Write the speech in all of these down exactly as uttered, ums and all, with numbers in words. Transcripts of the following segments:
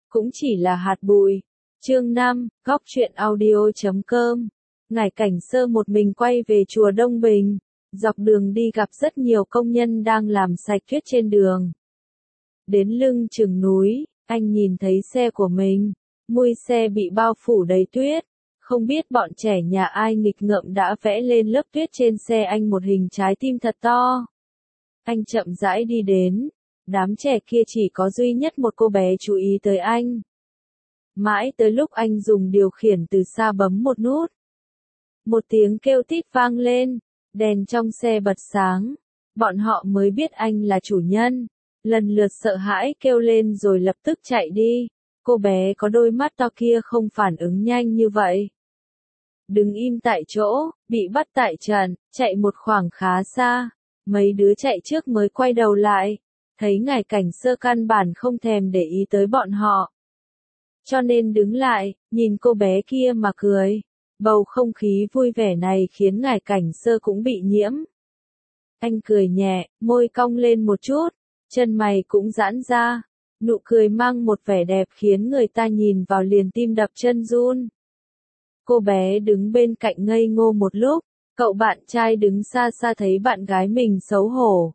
cũng chỉ là hạt bụi. Chương năm, góc truyện audio chấm com. Ngải Cảnh Sơ một mình quay về chùa Đông Bình, dọc đường đi gặp rất nhiều công nhân đang làm sạch tuyết trên đường. Đến lưng chừng núi, anh nhìn thấy xe của mình, mui xe bị bao phủ đầy tuyết, không biết bọn trẻ nhà ai nghịch ngợm đã vẽ lên lớp tuyết trên xe anh một hình trái tim thật to. Anh chậm rãi đi đến, đám trẻ kia chỉ có duy nhất một cô bé chú ý tới anh. Mãi tới lúc anh dùng điều khiển từ xa bấm một nút. Một tiếng kêu tít vang lên, đèn trong xe bật sáng, bọn họ mới biết anh là chủ nhân, lần lượt sợ hãi kêu lên rồi lập tức chạy đi. Cô bé có đôi mắt to kia không phản ứng nhanh như vậy. Đứng im tại chỗ, bị bắt tại trận, chạy một khoảng khá xa, mấy đứa chạy trước mới quay đầu lại, thấy Ngải Cảnh Sơ căn bản không thèm để ý tới bọn họ. Cho nên đứng lại, nhìn cô bé kia mà cười. Bầu không khí vui vẻ này khiến Ngải Cảnh Sơ cũng bị nhiễm. Anh cười nhẹ, môi cong lên một chút, chân mày cũng giãn ra, nụ cười mang một vẻ đẹp khiến người ta nhìn vào liền tim đập chân run. Cô bé đứng bên cạnh ngây ngô một lúc, cậu bạn trai đứng xa xa thấy bạn gái mình xấu hổ.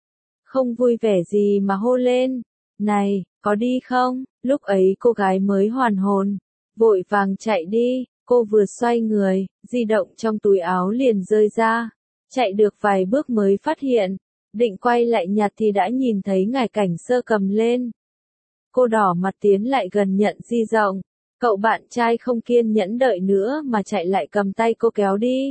Không vui vẻ gì mà hô lên, này, có đi không? Lúc ấy cô gái mới hoàn hồn, vội vàng chạy đi. Cô vừa xoay người, di động trong túi áo liền rơi ra, chạy được vài bước mới phát hiện, định quay lại nhặt thì đã nhìn thấy Ngải Cảnh Sơ cầm lên. Cô đỏ mặt tiến lại gần nhận di động, cậu bạn trai không kiên nhẫn đợi nữa mà chạy lại cầm tay cô kéo đi.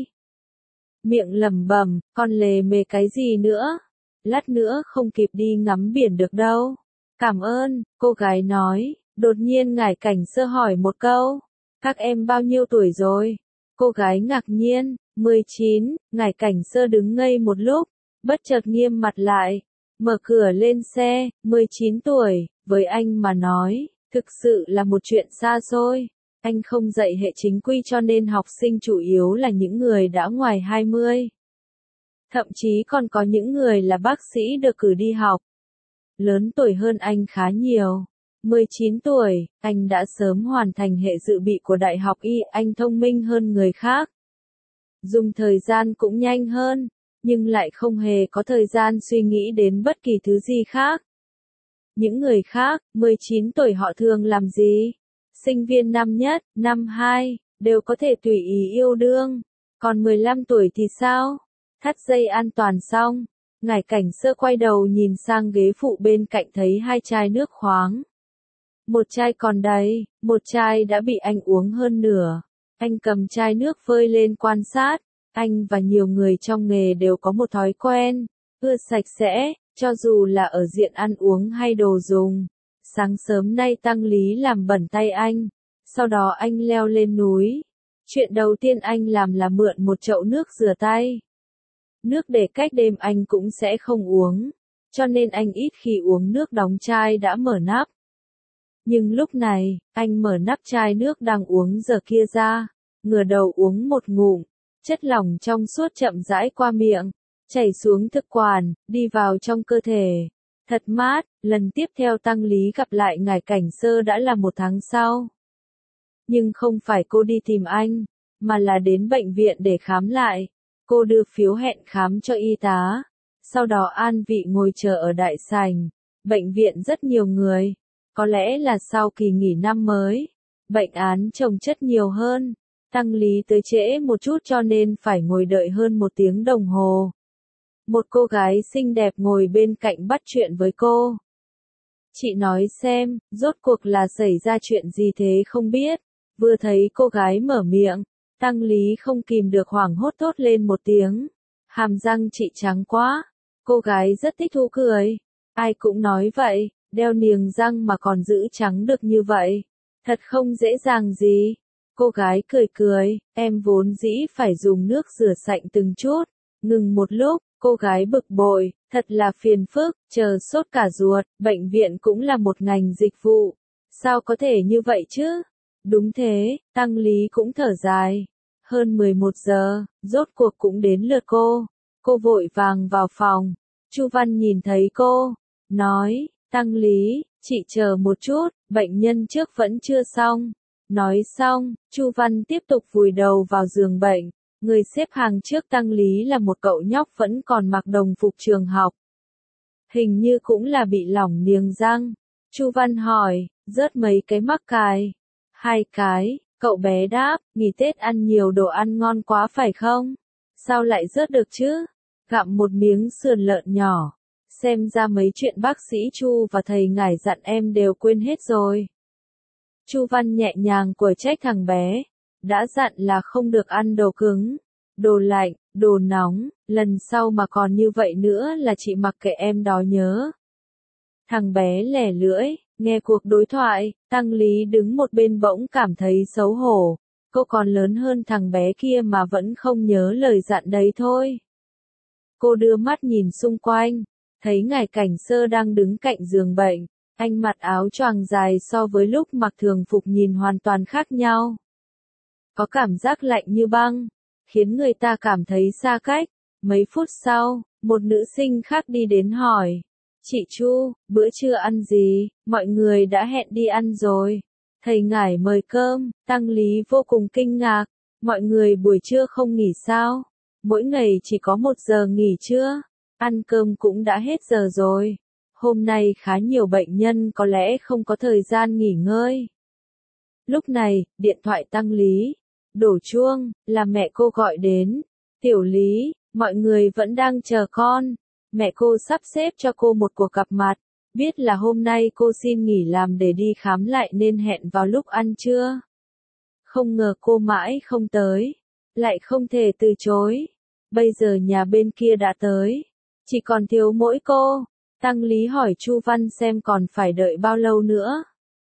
Miệng lẩm bẩm, con lề mề cái gì nữa, lát nữa không kịp đi ngắm biển được đâu. Cảm ơn, cô gái nói, đột nhiên Ngải Cảnh Sơ hỏi một câu. Các em bao nhiêu tuổi rồi? Cô gái ngạc nhiên, mười chín, Ngải Cảnh Sơ đứng ngây một lúc, bất chợt nghiêm mặt lại, mở cửa lên xe, mười chín tuổi, với anh mà nói, thực sự là một chuyện xa xôi. Anh không dạy hệ chính quy cho nên học sinh chủ yếu là những người đã ngoài hai mươi. Thậm chí còn có những người là bác sĩ được cử đi học. Lớn tuổi hơn anh khá nhiều. mười chín tuổi, anh đã sớm hoàn thành hệ dự bị của Đại học Y, anh thông minh hơn người khác. Dùng thời gian cũng nhanh hơn, nhưng lại không hề có thời gian suy nghĩ đến bất kỳ thứ gì khác. Những người khác, mười chín tuổi họ thường làm gì? Sinh viên năm nhất, năm hai, đều có thể tùy ý yêu đương. Còn mười lăm tuổi thì sao? Thắt dây an toàn xong, Ngải Cảnh Sơ quay đầu nhìn sang ghế phụ bên cạnh thấy hai chai nước khoáng. Một chai còn đầy, một chai đã bị anh uống hơn nửa. Anh cầm chai nước vơi lên quan sát. Anh và nhiều người trong nghề đều có một thói quen, ưa sạch sẽ, cho dù là ở diện ăn uống hay đồ dùng. Sáng sớm nay Tăng Lý làm bẩn tay anh. Sau đó anh leo lên núi. Chuyện đầu tiên anh làm là mượn một chậu nước rửa tay. Nước để cách đêm anh cũng sẽ không uống. Cho nên anh ít khi uống nước đóng chai đã mở nắp. Nhưng lúc này, anh mở nắp chai nước đang uống giờ kia ra, ngửa đầu uống một ngụm, chất lỏng trong suốt chậm rãi qua miệng, chảy xuống thực quản, đi vào trong cơ thể. Thật mát, lần tiếp theo Tăng Lý gặp lại Ngải Cảnh Sơ đã là một tháng sau. Nhưng không phải cô đi tìm anh, mà là đến bệnh viện để khám lại. Cô đưa phiếu hẹn khám cho y tá, sau đó an vị ngồi chờ ở đại sảnh. Bệnh viện rất nhiều người. Có lẽ là sau kỳ nghỉ năm mới, bệnh án chồng chất nhiều hơn, Tăng Lý tới trễ một chút cho nên phải ngồi đợi hơn một tiếng đồng hồ. Một cô gái xinh đẹp ngồi bên cạnh bắt chuyện với cô. Chị nói xem, rốt cuộc là xảy ra chuyện gì thế không biết. Vừa thấy cô gái mở miệng, Tăng Lý không kìm được hoảng hốt thốt lên một tiếng. Hàm răng chị trắng quá. Cô gái rất thích thú cười. Ai cũng nói vậy. Đeo niềng răng mà còn giữ trắng được như vậy. Thật không dễ dàng gì. Cô gái cười cười, em vốn dĩ phải dùng nước rửa sạch từng chút. Ngừng một lúc, cô gái bực bội, thật là phiền phức, chờ sốt cả ruột, bệnh viện cũng là một ngành dịch vụ. Sao có thể như vậy chứ? Đúng thế, Tăng Lý cũng thở dài. Hơn mười một giờ, rốt cuộc cũng đến lượt cô. Cô vội vàng vào phòng. Chu Văn nhìn thấy cô, nói, Tăng Lý, chị chờ một chút, bệnh nhân trước vẫn chưa xong. Nói xong, Chu Văn tiếp tục vùi đầu vào giường bệnh. Người xếp hàng trước Tăng Lý là một cậu nhóc vẫn còn mặc đồng phục trường học. Hình như cũng là bị lỏng niềng răng. Chu Văn hỏi, rớt mấy cái mắc cài? Hai cái, cậu bé đáp, nghỉ Tết ăn nhiều đồ ăn ngon quá phải không? Sao lại rớt được chứ? Gặm một miếng sườn lợn nhỏ. Xem ra mấy chuyện bác sĩ Chu và thầy ngải dặn em đều quên hết rồi. Chu Văn nhẹ nhàng của trách thằng bé. Đã dặn là không được ăn đồ cứng, đồ lạnh, đồ nóng, lần sau mà còn như vậy nữa là chị mặc kệ em đó nhớ. Thằng bé lẻ lưỡi, nghe cuộc đối thoại, Tăng Lý đứng một bên bỗng cảm thấy xấu hổ. Cô còn lớn hơn thằng bé kia mà vẫn không nhớ lời dặn đấy thôi. Cô đưa mắt nhìn xung quanh, thấy ngải Cảnh Sơ đang đứng cạnh giường bệnh. Anh mặc áo choàng dài so với lúc mặc thường phục nhìn hoàn toàn khác nhau. Có cảm giác lạnh như băng, khiến người ta cảm thấy xa cách. Mấy phút sau, một nữ sinh khác đi đến hỏi. Chị Chu, bữa trưa ăn gì? Mọi người đã hẹn đi ăn rồi. Thầy ngải mời cơm. Tăng Lý vô cùng kinh ngạc. Mọi người buổi trưa không nghỉ sao? Mỗi ngày chỉ có một giờ nghỉ trưa. Ăn cơm cũng đã hết giờ rồi. Hôm nay khá nhiều bệnh nhân có lẽ không có thời gian nghỉ ngơi. Lúc này, điện thoại Tăng Lý đổ chuông, là mẹ cô gọi đến. Tiểu Lý, mọi người vẫn đang chờ con. Mẹ cô sắp xếp cho cô một cuộc gặp mặt. Biết là hôm nay cô xin nghỉ làm để đi khám lại nên hẹn vào lúc ăn trưa. Không ngờ cô mãi không tới. Lại không thể từ chối. Bây giờ nhà bên kia đã tới. Chỉ còn thiếu mỗi cô. Tăng Lý hỏi Chu Văn xem còn phải đợi bao lâu nữa.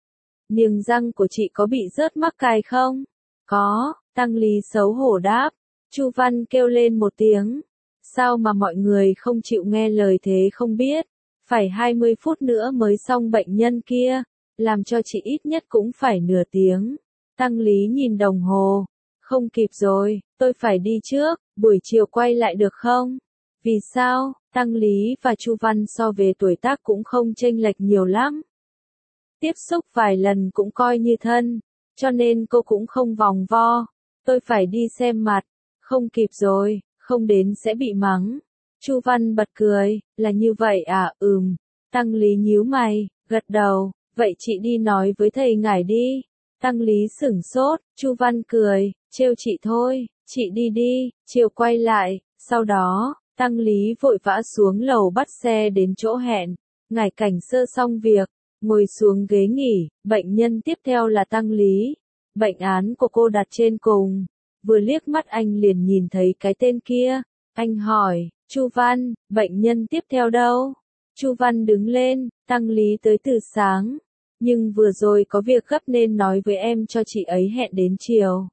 Niềng răng của chị có bị rớt mắc cài không? Có, Tăng Lý xấu hổ đáp. Chu Văn kêu lên một tiếng. Sao mà mọi người không chịu nghe lời thế không biết. Phải hai mươi phút nữa mới xong bệnh nhân kia. Làm cho chị ít nhất cũng phải nửa tiếng. Tăng Lý nhìn đồng hồ. Không kịp rồi, tôi phải đi trước, buổi chiều quay lại được không? Vì sao? Tăng Lý và Chu Văn so về tuổi tác cũng không chênh lệch nhiều lắm. Tiếp xúc vài lần cũng coi như thân, cho nên cô cũng không vòng vo. Tôi phải đi xem mặt, không kịp rồi, không đến sẽ bị mắng. Chu Văn bật cười, là như vậy à, ừm. Tăng Lý nhíu mày, gật đầu, vậy chị đi nói với thầy ngải đi. Tăng Lý sửng sốt, Chu Văn cười, trêu chị thôi, chị đi đi, chiều quay lại, sau đó. Tăng Lý vội vã xuống lầu bắt xe đến chỗ hẹn. Ngải Cảnh Sơ xong việc, ngồi xuống ghế nghỉ, bệnh nhân tiếp theo là Tăng Lý. Bệnh án của cô đặt trên cùng. Vừa liếc mắt anh liền nhìn thấy cái tên kia. Anh hỏi, Chu Văn, bệnh nhân tiếp theo đâu? Chu Văn đứng lên, Tăng Lý tới từ sáng. Nhưng vừa rồi có việc gấp nên nói với em cho chị ấy hẹn đến chiều.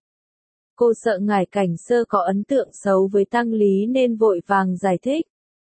Cô sợ ngải Cảnh Sơ có ấn tượng xấu với Tăng Lý nên vội vàng giải thích.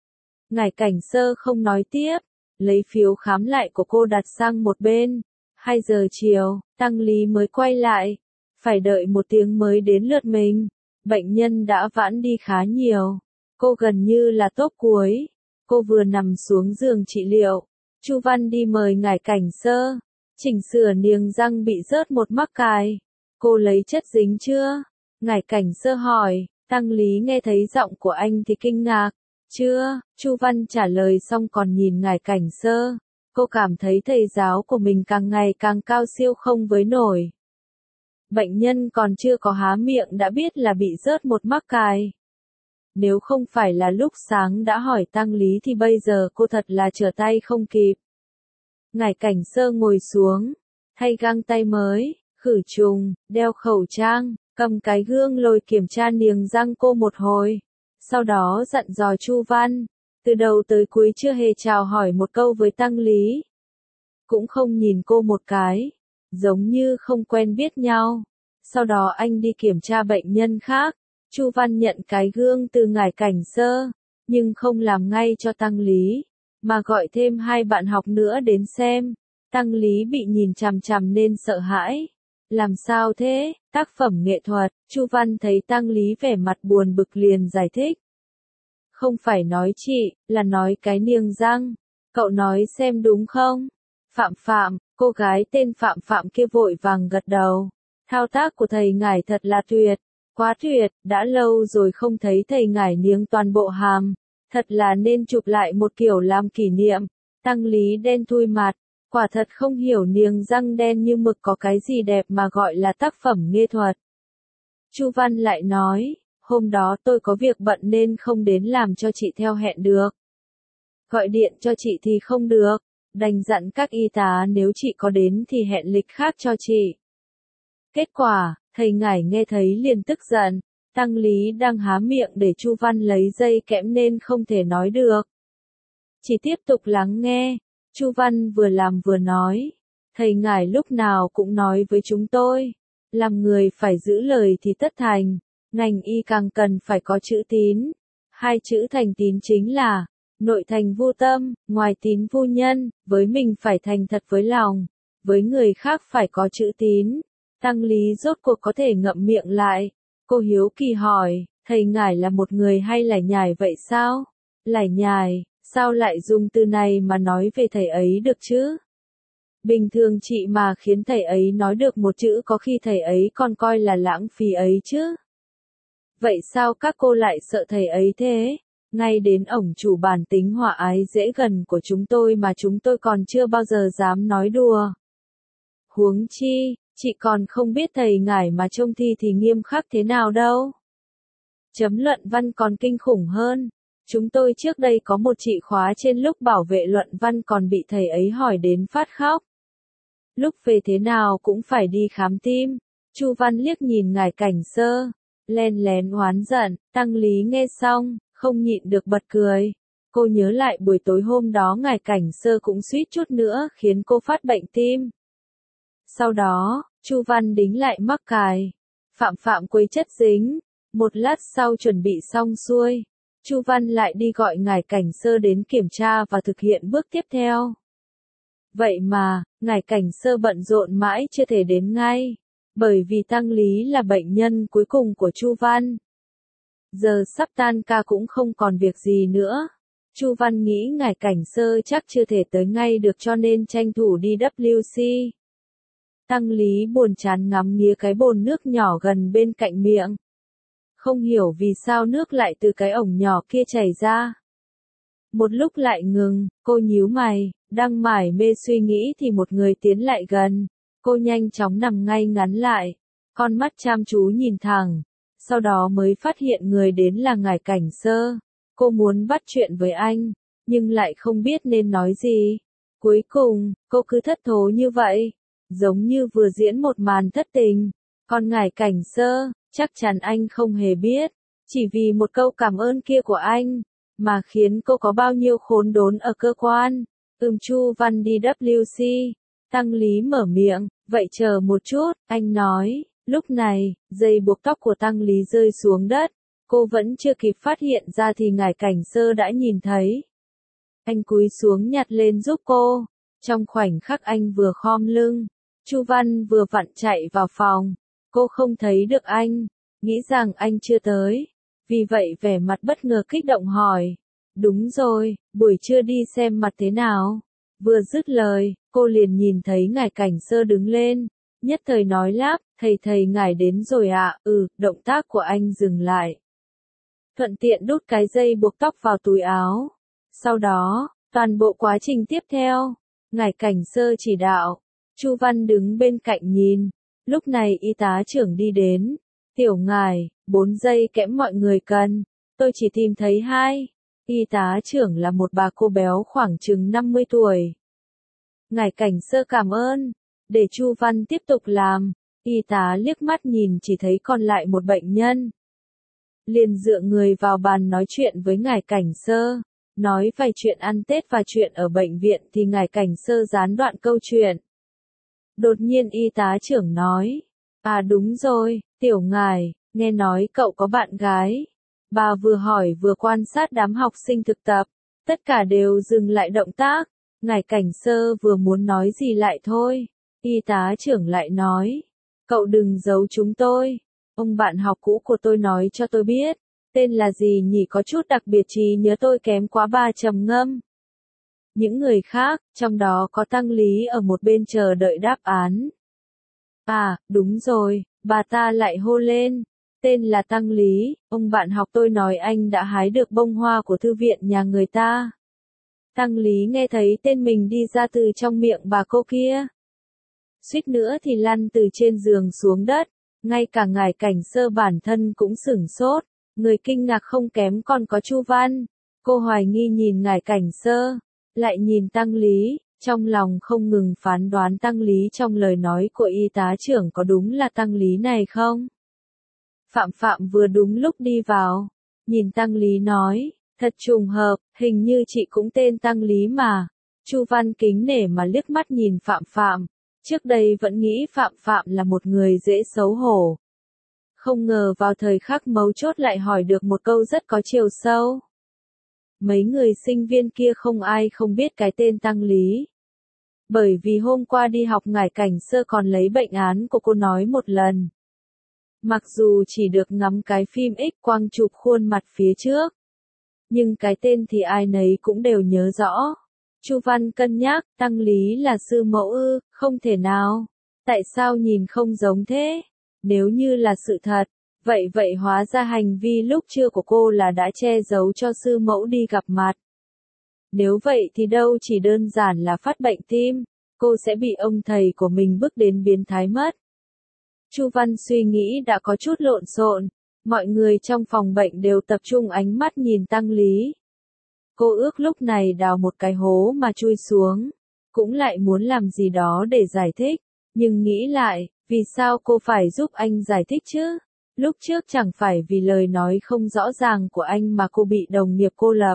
Ngải Cảnh Sơ không nói tiếp, lấy phiếu khám lại của cô đặt sang một bên. Hai giờ chiều, Tăng Lý mới quay lại. Phải đợi một tiếng mới đến lượt mình. Bệnh nhân đã vãn đi khá nhiều. Cô gần như là tốp cuối. Cô vừa nằm xuống giường trị liệu. Chu Văn đi mời ngải Cảnh Sơ. Chỉnh sửa niềng răng bị rớt một mắc cài. Cô lấy chất dính chưa? Ngải Cảnh Sơ hỏi. Tăng Lý nghe thấy giọng của anh thì kinh ngạc. Chưa, Chu Văn trả lời xong còn nhìn ngải Cảnh Sơ. Cô cảm thấy thầy giáo của mình càng ngày càng cao siêu không với nổi. Bệnh nhân còn chưa có há miệng đã biết là bị rớt một mắc cài. Nếu không phải là lúc sáng đã hỏi Tăng Lý thì bây giờ cô thật là trở tay không kịp. Ngải Cảnh Sơ ngồi xuống, thay găng tay mới, khử trùng, đeo khẩu trang, cầm cái gương lồi kiểm tra niềng răng cô một hồi. Sau đó dặn dò Chu Văn, từ đầu tới cuối chưa hề chào hỏi một câu với Tăng Lý. Cũng không nhìn cô một cái, giống như không quen biết nhau. Sau đó anh đi kiểm tra bệnh nhân khác. Chu Văn nhận cái gương từ ngải Cảnh Sơ, nhưng không làm ngay cho Tăng Lý, mà gọi thêm hai bạn học nữa đến xem. Tăng Lý bị nhìn chằm chằm nên sợ hãi. Làm sao thế? Tác phẩm nghệ thuật. Chu Văn thấy Tăng Lý vẻ mặt buồn bực liền giải thích. Không phải nói chị, là nói cái niềng răng. Cậu nói xem đúng không? Phạm Phạm, Cô gái tên Phạm Phạm kia vội vàng gật đầu. Thao tác của thầy ngải thật là tuyệt, quá tuyệt, đã lâu rồi không thấy thầy ngải niếng toàn bộ hàm, thật là nên chụp lại một kiểu làm kỷ niệm. Tăng Lý đen thui mặt, quả thật không hiểu niềng răng đen như mực có cái gì đẹp mà gọi là tác phẩm nghệ thuật. Chu Văn lại nói, hôm đó tôi có việc bận nên không đến làm cho chị theo hẹn được. Gọi điện cho chị thì không được, đành dặn các y tá nếu chị có đến thì hẹn lịch khác cho chị. Kết quả, thầy ngải nghe thấy liền tức giận, Tăng Lý đang há miệng để Chu Văn lấy dây kẽm nên không thể nói được. Chỉ tiếp tục lắng nghe, Chu Văn vừa làm vừa nói, thầy ngải lúc nào cũng nói với chúng tôi, làm người phải giữ lời thì tất thành, ngành y càng cần phải có chữ tín. Hai chữ thành tín chính là, nội thành vô tâm, ngoài tín vô nhân, với mình phải thành thật với lòng, với người khác phải có chữ tín. Tăng Lý rốt cuộc có thể ngậm miệng lại, cô hiếu kỳ hỏi, thầy ngải là một người hay lải nhải vậy sao? Lải nhải, sao lại dùng từ này mà nói về thầy ấy được chứ? Bình thường chị mà khiến thầy ấy nói được một chữ có khi thầy ấy còn coi là lãng phí ấy chứ. Vậy sao các cô lại sợ thầy ấy thế? Ngay đến ổng chủ bản tính hòa ái dễ gần của chúng tôi mà chúng tôi còn chưa bao giờ dám nói đùa. Huống chi, chị còn không biết thầy ngải mà trông thi thì nghiêm khắc thế nào đâu. Chấm luận văn còn kinh khủng hơn. Chúng tôi trước đây có một chị khóa trên lúc bảo vệ luận văn còn bị thầy ấy hỏi đến phát khóc. Lúc về thế nào cũng phải đi khám tim. Chu Văn liếc nhìn ngải Cảnh Sơ, len lén oán giận. Tăng Lý nghe xong, không nhịn được bật cười. Cô nhớ lại buổi tối hôm đó ngải Cảnh Sơ cũng suýt chút nữa khiến cô phát bệnh tim. Sau đó, Chu Văn đính lại mắc cài. Phạm Phạm quấy chất dính. Một lát sau chuẩn bị xong xuôi, Chu Văn lại đi gọi ngải Cảnh Sơ đến kiểm tra và thực hiện bước tiếp theo. Vậy mà, ngải Cảnh Sơ bận rộn mãi chưa thể đến ngay, bởi vì Tăng Lý là bệnh nhân cuối cùng của Chu Văn. Giờ sắp tan ca cũng không còn việc gì nữa. Chu Văn nghĩ ngải Cảnh Sơ chắc chưa thể tới ngay được cho nên tranh thủ đi W C. Tăng Lý buồn chán ngắm nghía cái bồn nước nhỏ gần bên cạnh miệng. Không hiểu vì sao nước lại từ cái ổng nhỏ kia chảy ra. Một lúc lại ngừng, cô nhíu mày, đang mải mê suy nghĩ thì một người tiến lại gần. Cô nhanh chóng nằm ngay ngắn lại, con mắt chăm chú nhìn thẳng. Sau đó mới phát hiện người đến là ngải Cảnh Sơ. Cô muốn bắt chuyện với anh, nhưng lại không biết nên nói gì. Cuối cùng, cô cứ thất thố như vậy, giống như vừa diễn một màn thất tình. Còn ngải Cảnh Sơ, chắc chắn anh không hề biết, chỉ vì một câu cảm ơn kia của anh, mà khiến cô có bao nhiêu khốn đốn ở cơ quan. Ừm Chu Văn đi W C. Tăng Lý mở miệng, vậy chờ một chút, anh nói. Lúc này, dây buộc tóc của Tăng Lý rơi xuống đất. Cô vẫn chưa kịp phát hiện ra thì ngải Cảnh Sơ đã nhìn thấy. Anh cúi xuống nhặt lên giúp cô. Trong khoảnh khắc anh vừa khom lưng, Chu Văn vừa vặn chạy vào phòng. Cô không thấy được anh, nghĩ rằng anh chưa tới. Vì vậy vẻ mặt bất ngờ kích động hỏi. Đúng rồi, buổi trưa đi xem mặt thế nào. Vừa dứt lời, cô liền nhìn thấy ngải Cảnh Sơ đứng lên. Nhất thời nói lắp, thầy thầy ngải đến rồi ạ, à? Ừ, động tác của anh dừng lại. Thuận tiện đút cái dây buộc tóc vào túi áo. Sau đó, toàn bộ quá trình tiếp theo, ngải Cảnh Sơ chỉ đạo. Chu Văn đứng bên cạnh nhìn. Lúc này y tá trưởng đi đến. Tiểu ngải, bốn dây kẽm mọi người cần. Tôi chỉ tìm thấy hai. Y tá trưởng là một bà cô béo khoảng chừng năm mươi tuổi. Ngải Cảnh Sơ cảm ơn. Để Chu Văn tiếp tục làm. Y tá liếc mắt nhìn chỉ thấy còn lại một bệnh nhân. Liền dựa người vào bàn nói chuyện với ngải Cảnh Sơ. Nói vài chuyện ăn Tết và chuyện ở bệnh viện thì ngải Cảnh Sơ gián đoạn câu chuyện. Đột nhiên y tá trưởng nói. À đúng rồi, tiểu ngải, nghe nói cậu có bạn gái. Bà vừa hỏi vừa quan sát đám học sinh thực tập. Tất cả đều dừng lại động tác. Ngải Cảnh Sơ vừa muốn nói gì lại thôi. Y tá trưởng lại nói. Cậu đừng giấu chúng tôi. Ông bạn học cũ của tôi nói cho tôi biết. Tên là gì nhỉ, có chút đặc biệt, trí nhớ tôi kém quá, ba trầm ngâm. Những người khác, trong đó có Tăng Lý ở một bên chờ đợi đáp án. À, đúng rồi, bà ta lại hô lên. Tên là Tăng Lý, ông bạn học tôi nói anh đã hái được bông hoa của thư viện nhà người ta. Tăng Lý nghe thấy tên mình đi ra từ trong miệng bà cô kia. Suýt nữa thì lăn từ trên giường xuống đất, ngay cả ngài cảnh sơ bản thân cũng sửng sốt, người kinh ngạc không kém còn có Chu Văn. Cô hoài nghi nhìn ngài cảnh sơ, lại nhìn Tăng Lý, trong lòng không ngừng phán đoán Tăng Lý trong lời nói của y tá trưởng có đúng là Tăng Lý này không? Phạm Phạm vừa đúng lúc đi vào, nhìn Tăng Lý nói, thật trùng hợp, hình như chị cũng tên Tăng Lý mà. Chu Văn kính nể mà liếc mắt nhìn Phạm Phạm, trước đây vẫn nghĩ Phạm Phạm là một người dễ xấu hổ. Không ngờ vào thời khắc mấu chốt lại hỏi được một câu rất có chiều sâu. Mấy người sinh viên kia không ai không biết cái tên Tăng Lý. Bởi vì hôm qua đi học ngải cảnh sơ còn lấy bệnh án của cô nói một lần. Mặc dù chỉ được ngắm cái phim X quang chụp khuôn mặt phía trước, nhưng cái tên thì ai nấy cũng đều nhớ rõ. Chu Văn cân nhắc, Tăng Lý là sư mẫu ư, không thể nào. Tại sao nhìn không giống thế? Nếu như là sự thật, vậy vậy hóa ra hành vi lúc trưa của cô là đã che giấu cho sư mẫu đi gặp mặt. Nếu vậy thì đâu chỉ đơn giản là phát bệnh tim, cô sẽ bị ông thầy của mình bức đến biến thái mất. Chu Văn suy nghĩ đã có chút lộn xộn, mọi người trong phòng bệnh đều tập trung ánh mắt nhìn Tăng Lý. Cô ước lúc này đào một cái hố mà chui xuống, cũng lại muốn làm gì đó để giải thích, nhưng nghĩ lại, vì sao cô phải giúp anh giải thích chứ? Lúc trước chẳng phải vì lời nói không rõ ràng của anh mà cô bị đồng nghiệp cô lập.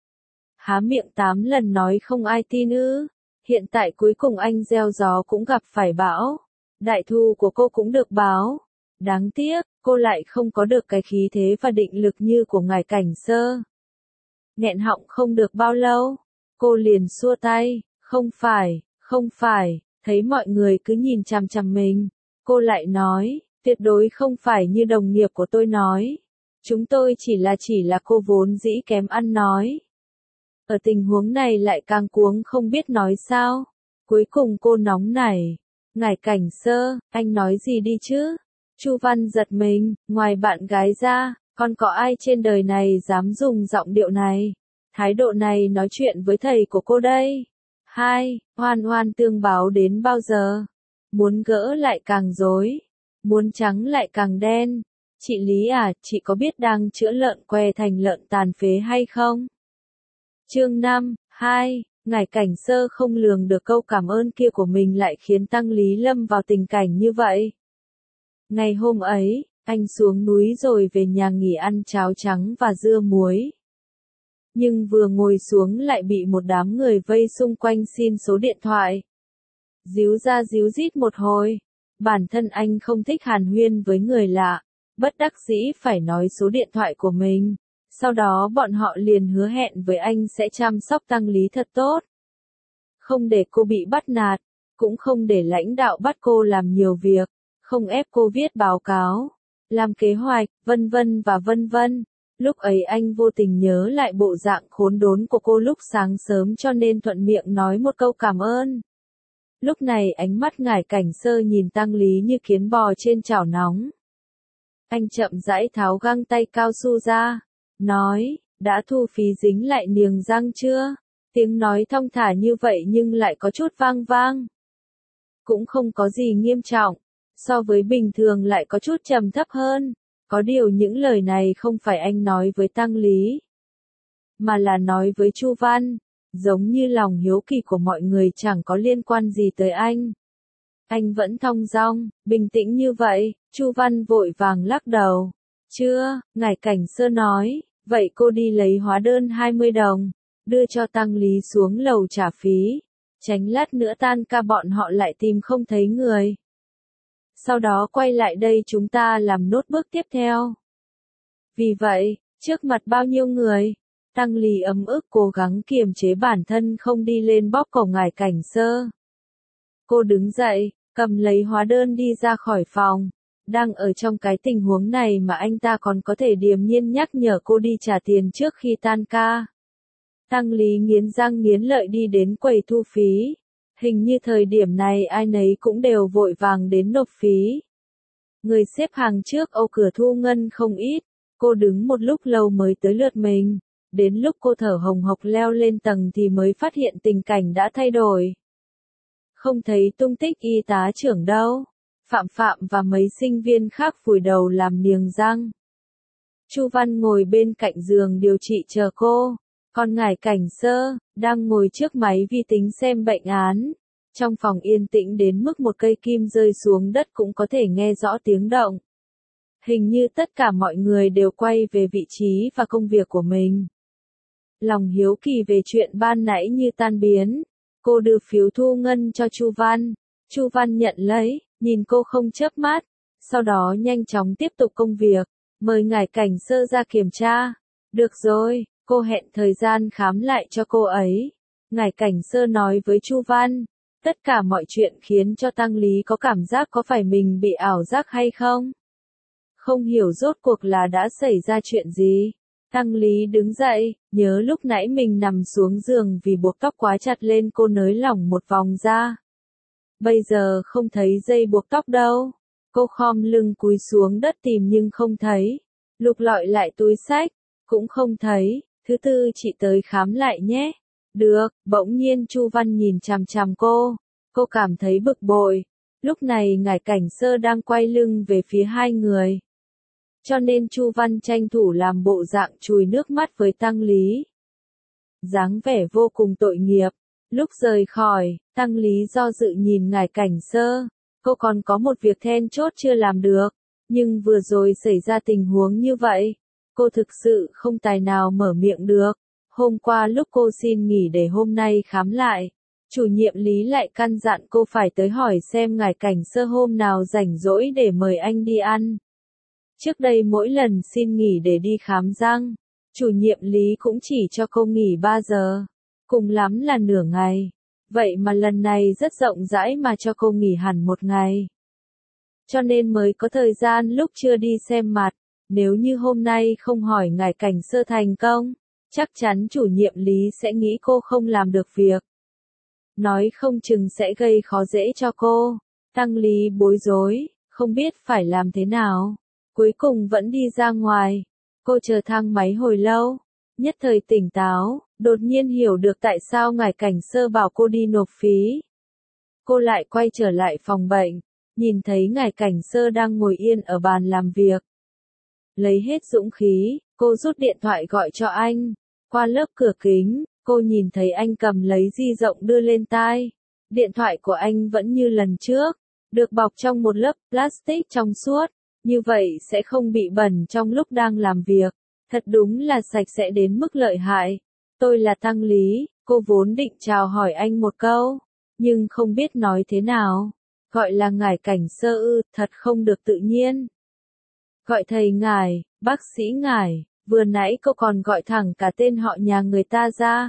Há miệng tám lần nói không ai tin ư? Hiện tại cuối cùng anh gieo gió cũng gặp phải bão. Đại thù của cô cũng được báo. Đáng tiếc, cô lại không có được cái khí thế và định lực như của ngài cảnh sơ. Nghẹn họng không được bao lâu, cô liền xua tay, không phải, không phải, thấy mọi người cứ nhìn chằm chằm mình. Cô lại nói, tuyệt đối không phải như đồng nghiệp của tôi nói. Chúng tôi chỉ là chỉ là cô vốn dĩ kém ăn nói. Ở tình huống này lại càng cuống không biết nói sao. Cuối cùng cô nóng nảy. Ngài cảnh sơ, anh nói gì đi chứ? Chu Văn giật mình, ngoài bạn gái ra, còn có ai trên đời này dám dùng giọng điệu này, thái độ này nói chuyện với thầy của cô đây? Hai, Hoan Hoan tương báo đến bao giờ? Muốn gỡ lại càng rối, muốn trắng lại càng đen. Chị Lý à, chị có biết đang chữa lợn què thành lợn tàn phế hay không? Chương năm, hai, ngài cảnh sơ không lường được câu cảm ơn kia của mình lại khiến Tăng Lý lâm vào tình cảnh như vậy. Ngày hôm ấy, anh xuống núi rồi về nhà nghỉ ăn cháo trắng và dưa muối. Nhưng vừa ngồi xuống lại bị một đám người vây xung quanh xin số điện thoại. Díu ra díu dít một hồi, bản thân anh không thích hàn huyên với người lạ, bất đắc dĩ phải nói số điện thoại của mình. Sau đó bọn họ liền hứa hẹn với anh sẽ chăm sóc Tăng Lý thật tốt. Không để cô bị bắt nạt, cũng không để lãnh đạo bắt cô làm nhiều việc, không ép cô viết báo cáo, làm kế hoạch, vân vân và vân vân. Lúc ấy anh vô tình nhớ lại bộ dạng khốn đốn của cô lúc sáng sớm cho nên thuận miệng nói một câu cảm ơn. Lúc này ánh mắt ngải cảnh sơ nhìn Tăng Lý như kiến bò trên chảo nóng. Anh chậm rãi tháo găng tay cao su ra, nói, đã thu phí dính lại niềng răng chưa? Tiếng nói thong thả như vậy nhưng lại có chút vang vang. Cũng không có gì nghiêm trọng, so với bình thường lại có chút trầm thấp hơn. Có điều những lời này không phải anh nói với Tăng Lý, mà là nói với Chu Văn, giống như lòng hiếu kỳ của mọi người chẳng có liên quan gì tới anh. Anh vẫn thong dong, bình tĩnh như vậy. Chu Văn vội vàng lắc đầu. Chưa, ngải cảnh sơ nói, vậy cô đi lấy hóa đơn hai mươi đồng, đưa cho Tăng Lý xuống lầu trả phí, tránh lát nữa tan ca bọn họ lại tìm không thấy người. Sau đó quay lại đây chúng ta làm nốt bước tiếp theo. Vì vậy, trước mặt bao nhiêu người, Tăng Lý ấm ức cố gắng kiềm chế bản thân không đi lên bóp cổ ngải cảnh sơ. Cô đứng dậy, cầm lấy hóa đơn đi ra khỏi phòng. Đang ở trong cái tình huống này mà anh ta còn có thể điềm nhiên nhắc nhở cô đi trả tiền trước khi tan ca. Tăng Lý nghiến răng nghiến lợi đi đến quầy thu phí. Hình như thời điểm này ai nấy cũng đều vội vàng đến nộp phí. Người xếp hàng trước Âu cửa thu ngân không ít, cô đứng một lúc lâu mới tới lượt mình. Đến lúc cô thở hồng hộc leo lên tầng thì mới phát hiện tình cảnh đã thay đổi. Không thấy tung tích y tá trưởng đâu. Phạm Phạm và mấy sinh viên khác vùi đầu làm niềng răng. Chu Văn ngồi bên cạnh giường điều trị chờ cô, còn Ngải Cảnh Sơ đang ngồi trước máy vi tính xem bệnh án. Trong phòng yên tĩnh đến mức một cây kim rơi xuống đất cũng có thể nghe rõ tiếng động. Hình như tất cả mọi người đều quay về vị trí và công việc của mình. Lòng hiếu kỳ về chuyện ban nãy như tan biến. Cô đưa phiếu thu ngân cho Chu Văn. Chu Văn nhận lấy, nhìn cô không chớp mắt, sau đó nhanh chóng tiếp tục công việc. Mời Ngải Cảnh Sơ ra kiểm tra. Được rồi, cô hẹn thời gian khám lại cho cô ấy. Ngải Cảnh Sơ nói với Chu Văn. Tất cả mọi chuyện khiến cho Tăng Lý có cảm giác có phải mình bị ảo giác hay không? Không hiểu rốt cuộc là đã xảy ra chuyện gì. Tăng Lý đứng dậy, nhớ lúc nãy mình nằm xuống giường vì buộc tóc quá chặt lên cô nới lỏng một vòng ra. Bây giờ không thấy dây buộc tóc đâu. Cô khom lưng cúi xuống đất tìm nhưng không thấy. Lục lọi lại túi xách, cũng không thấy. Thứ tư chị tới khám lại nhé. Được, bỗng nhiên Chu Văn nhìn chằm chằm cô. Cô cảm thấy bực bội. Lúc này Ngải Cảnh Sơ đang quay lưng về phía hai người. Cho nên Chu Văn tranh thủ làm bộ dạng chùi nước mắt với Tăng Lý. Dáng vẻ vô cùng tội nghiệp. Lúc rời khỏi, Tăng Lý do dự nhìn Ngải Cảnh Sơ. Cô còn có một việc then chốt chưa làm được. Nhưng vừa rồi xảy ra tình huống như vậy. Cô thực sự không tài nào mở miệng được. Hôm qua lúc cô xin nghỉ để hôm nay khám lại. Chủ nhiệm Lý lại căn dặn cô phải tới hỏi xem Ngải Cảnh Sơ hôm nào rảnh rỗi để mời anh đi ăn. Trước đây mỗi lần xin nghỉ để đi khám răng, chủ nhiệm Lý cũng chỉ cho cô nghỉ ba giờ, cùng lắm là nửa ngày. Vậy mà lần này rất rộng rãi mà cho cô nghỉ hẳn một ngày. Cho nên mới có thời gian lúc chưa đi xem mặt. Nếu như hôm nay không hỏi Ngải Cảnh Sơ thành công, chắc chắn chủ nhiệm Lý sẽ nghĩ cô không làm được việc. Nói không chừng sẽ gây khó dễ cho cô. Tăng Lý bối rối, không biết phải làm thế nào. Cuối cùng vẫn đi ra ngoài. Cô chờ thang máy hồi lâu. Nhất thời tỉnh táo, đột nhiên hiểu được tại sao Ngải Cảnh Sơ bảo cô đi nộp phí. Cô lại quay trở lại phòng bệnh. Nhìn thấy Ngải Cảnh Sơ đang ngồi yên ở bàn làm việc. Lấy hết dũng khí, cô rút điện thoại gọi cho anh. Qua lớp cửa kính, cô nhìn thấy anh cầm lấy di động đưa lên tai. Điện thoại của anh vẫn như lần trước, được bọc trong một lớp plastic trong suốt. Như vậy sẽ không bị bẩn trong lúc đang làm việc. Thật đúng là sạch sẽ đến mức lợi hại. Tôi là Tăng Lý, cô vốn định chào hỏi anh một câu, nhưng không biết nói thế nào. Gọi là Ngải Cảnh Sơ ư, thật không được tự nhiên. Gọi thầy Ngải, bác sĩ Ngải, vừa nãy cô còn gọi thẳng cả tên họ nhà người ta ra.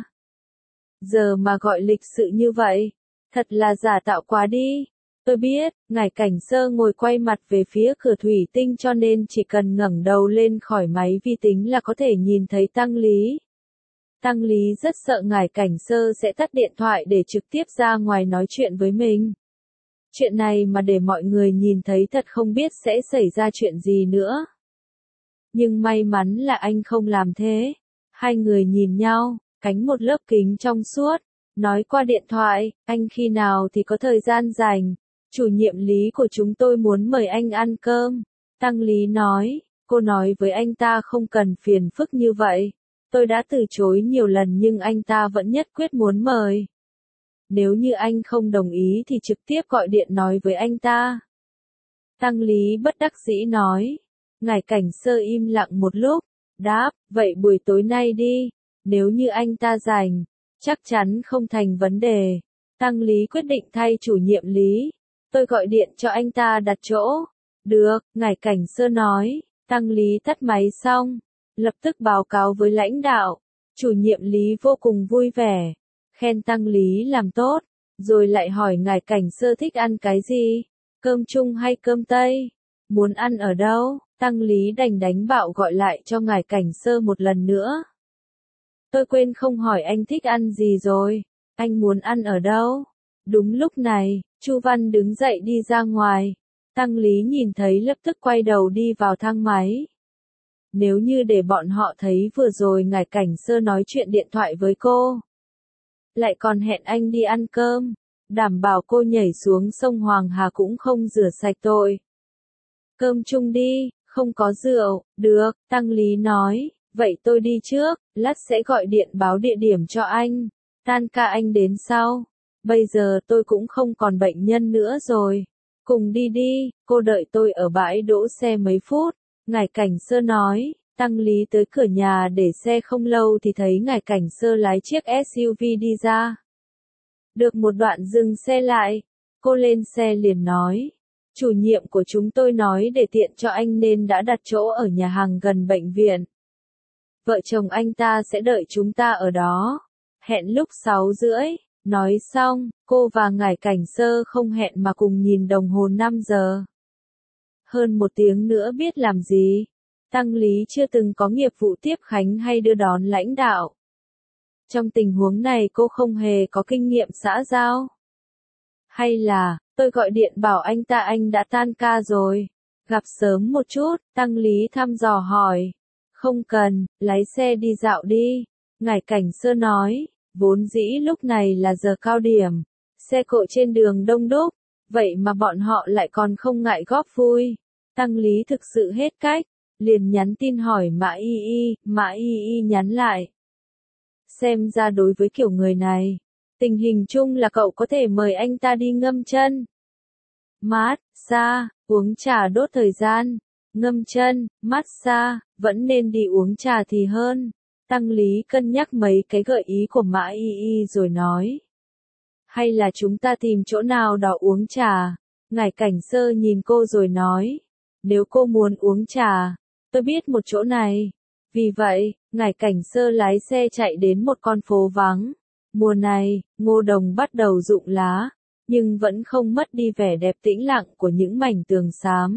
Giờ mà gọi lịch sự như vậy, thật là giả tạo quá đi. Tôi biết, Ngải Cảnh Sơ ngồi quay mặt về phía cửa thủy tinh cho nên chỉ cần ngẩng đầu lên khỏi máy vi tính là có thể nhìn thấy Tăng Lý. Tăng Lý rất sợ Ngải Cảnh Sơ sẽ tắt điện thoại để trực tiếp ra ngoài nói chuyện với mình. Chuyện này mà để mọi người nhìn thấy thật không biết sẽ xảy ra chuyện gì nữa. Nhưng may mắn là anh không làm thế. Hai người nhìn nhau, cánh một lớp kính trong suốt, nói qua điện thoại, anh khi nào thì có thời gian rảnh. Chủ nhiệm Lý của chúng tôi muốn mời anh ăn cơm. Tăng Lý nói, cô nói với anh ta không cần phiền phức như vậy. Tôi đã từ chối nhiều lần nhưng anh ta vẫn nhất quyết muốn mời. Nếu như anh không đồng ý thì trực tiếp gọi điện nói với anh ta. Tăng Lý bất đắc dĩ nói. Ngải Cảnh Sơ im lặng một lúc, đáp, vậy buổi tối nay đi, nếu như anh ta rảnh, chắc chắn không thành vấn đề. Tăng Lý quyết định thay chủ nhiệm Lý. Tôi gọi điện cho anh ta đặt chỗ. Được, Ngải Cảnh Sơ nói. Tăng Lý tắt máy xong, lập tức báo cáo với lãnh đạo. Chủ nhiệm Lý vô cùng vui vẻ, khen Tăng Lý làm tốt, rồi lại hỏi Ngải Cảnh Sơ thích ăn cái gì, cơm Trung hay cơm Tây, muốn ăn ở đâu. Tăng Lý đành đánh bạo gọi lại cho Ngải Cảnh Sơ một lần nữa. tôi quên không hỏi anh thích ăn gì rồi, anh muốn ăn ở đâu? Đúng lúc này, Chu Văn đứng dậy đi ra ngoài. Tăng Lý nhìn thấy lập tức quay đầu đi vào thang máy. Nếu như để bọn họ thấy vừa rồi Ngải Cảnh Sơ nói chuyện điện thoại với cô, lại còn hẹn anh đi ăn cơm, đảm bảo cô nhảy xuống sông Hoàng Hà cũng không rửa sạch tội. Cơm chung đi, không có rượu, được, Tăng Lý nói, vậy tôi đi trước, lát sẽ gọi điện báo địa điểm cho anh, tan ca anh đến sau. Bây giờ tôi cũng không còn bệnh nhân nữa rồi. Cùng đi đi, cô đợi tôi ở bãi đỗ xe mấy phút. Ngải Cảnh Sơ nói, Tăng Lý tới cửa nhà để xe không lâu thì thấy Ngải Cảnh Sơ lái chiếc ét u vê đi ra. Được một đoạn dừng xe lại, cô lên xe liền nói, chủ nhiệm của chúng tôi nói để tiện cho anh nên đã đặt chỗ ở nhà hàng gần bệnh viện. Vợ chồng anh ta sẽ đợi chúng ta ở đó. Hẹn lúc sáu rưỡi. Nói xong, cô và Ngải Cảnh Sơ không hẹn mà cùng nhìn đồng hồ năm giờ. Hơn một tiếng nữa biết làm gì? Tăng Lý chưa từng có nghiệp vụ tiếp khánh hay đưa đón lãnh đạo. Trong tình huống này cô không hề có kinh nghiệm xã giao. Hay là, tôi gọi điện bảo anh ta anh đã tan ca rồi. Gặp sớm một chút, Tăng Lý thăm dò hỏi. Không cần, lái xe đi dạo đi. Ngải Cảnh Sơ nói. Vốn dĩ lúc này là giờ cao điểm, xe cộ trên đường đông đúc, vậy mà bọn họ lại còn không ngại góp vui. Tăng Lý thực sự hết cách, liền nhắn tin hỏi Mã Y Y, Mã Y Y nhắn lại. Xem ra đối với kiểu người này, tình hình chung là cậu có thể mời anh ta đi ngâm chân. Mát, xa, uống trà đốt thời gian, ngâm chân, mát xa, vẫn nên đi uống trà thì hơn. Tăng Lý cân nhắc mấy cái gợi ý của Mã Y Y rồi nói. Hay là chúng ta tìm chỗ nào đó uống trà? Ngải Cảnh Sơ nhìn cô rồi nói. Nếu cô muốn uống trà, tôi biết một chỗ này. Vì vậy, Ngải Cảnh Sơ lái xe chạy đến một con phố vắng. Mùa này, ngô đồng bắt đầu rụng lá, nhưng vẫn không mất đi vẻ đẹp tĩnh lặng của những mảnh tường xám.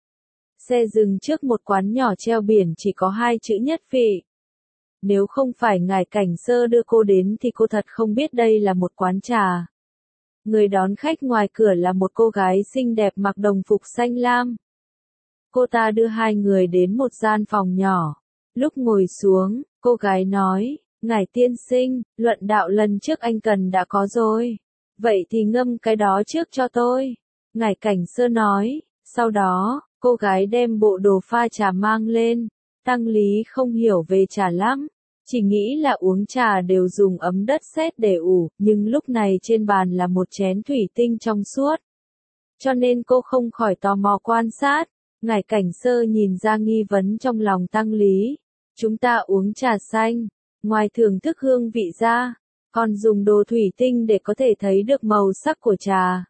Xe dừng trước một quán nhỏ treo biển chỉ có hai chữ Nhất Vị. Nếu không phải Ngải Cảnh Sơ đưa cô đến thì cô thật không biết đây là một quán trà. Người đón khách ngoài cửa là một cô gái xinh đẹp mặc đồng phục xanh lam. Cô ta đưa hai người đến một gian phòng nhỏ. Lúc ngồi xuống, cô gái nói, Ngải tiên sinh, luận đạo lần trước anh cần đã có rồi. Vậy thì ngâm cái đó trước cho tôi. Ngải Cảnh Sơ nói, sau đó, cô gái đem bộ đồ pha trà mang lên. Tăng Lý không hiểu về trà lắm, chỉ nghĩ là uống trà đều dùng ấm đất sét để ủ, nhưng lúc này trên bàn là một chén thủy tinh trong suốt. Cho nên cô không khỏi tò mò quan sát. Ngải Cảnh Sơ nhìn ra nghi vấn trong lòng Tăng Lý. Chúng ta uống trà xanh, ngoài thưởng thức hương vị ra, còn dùng đồ thủy tinh để có thể thấy được màu sắc của trà.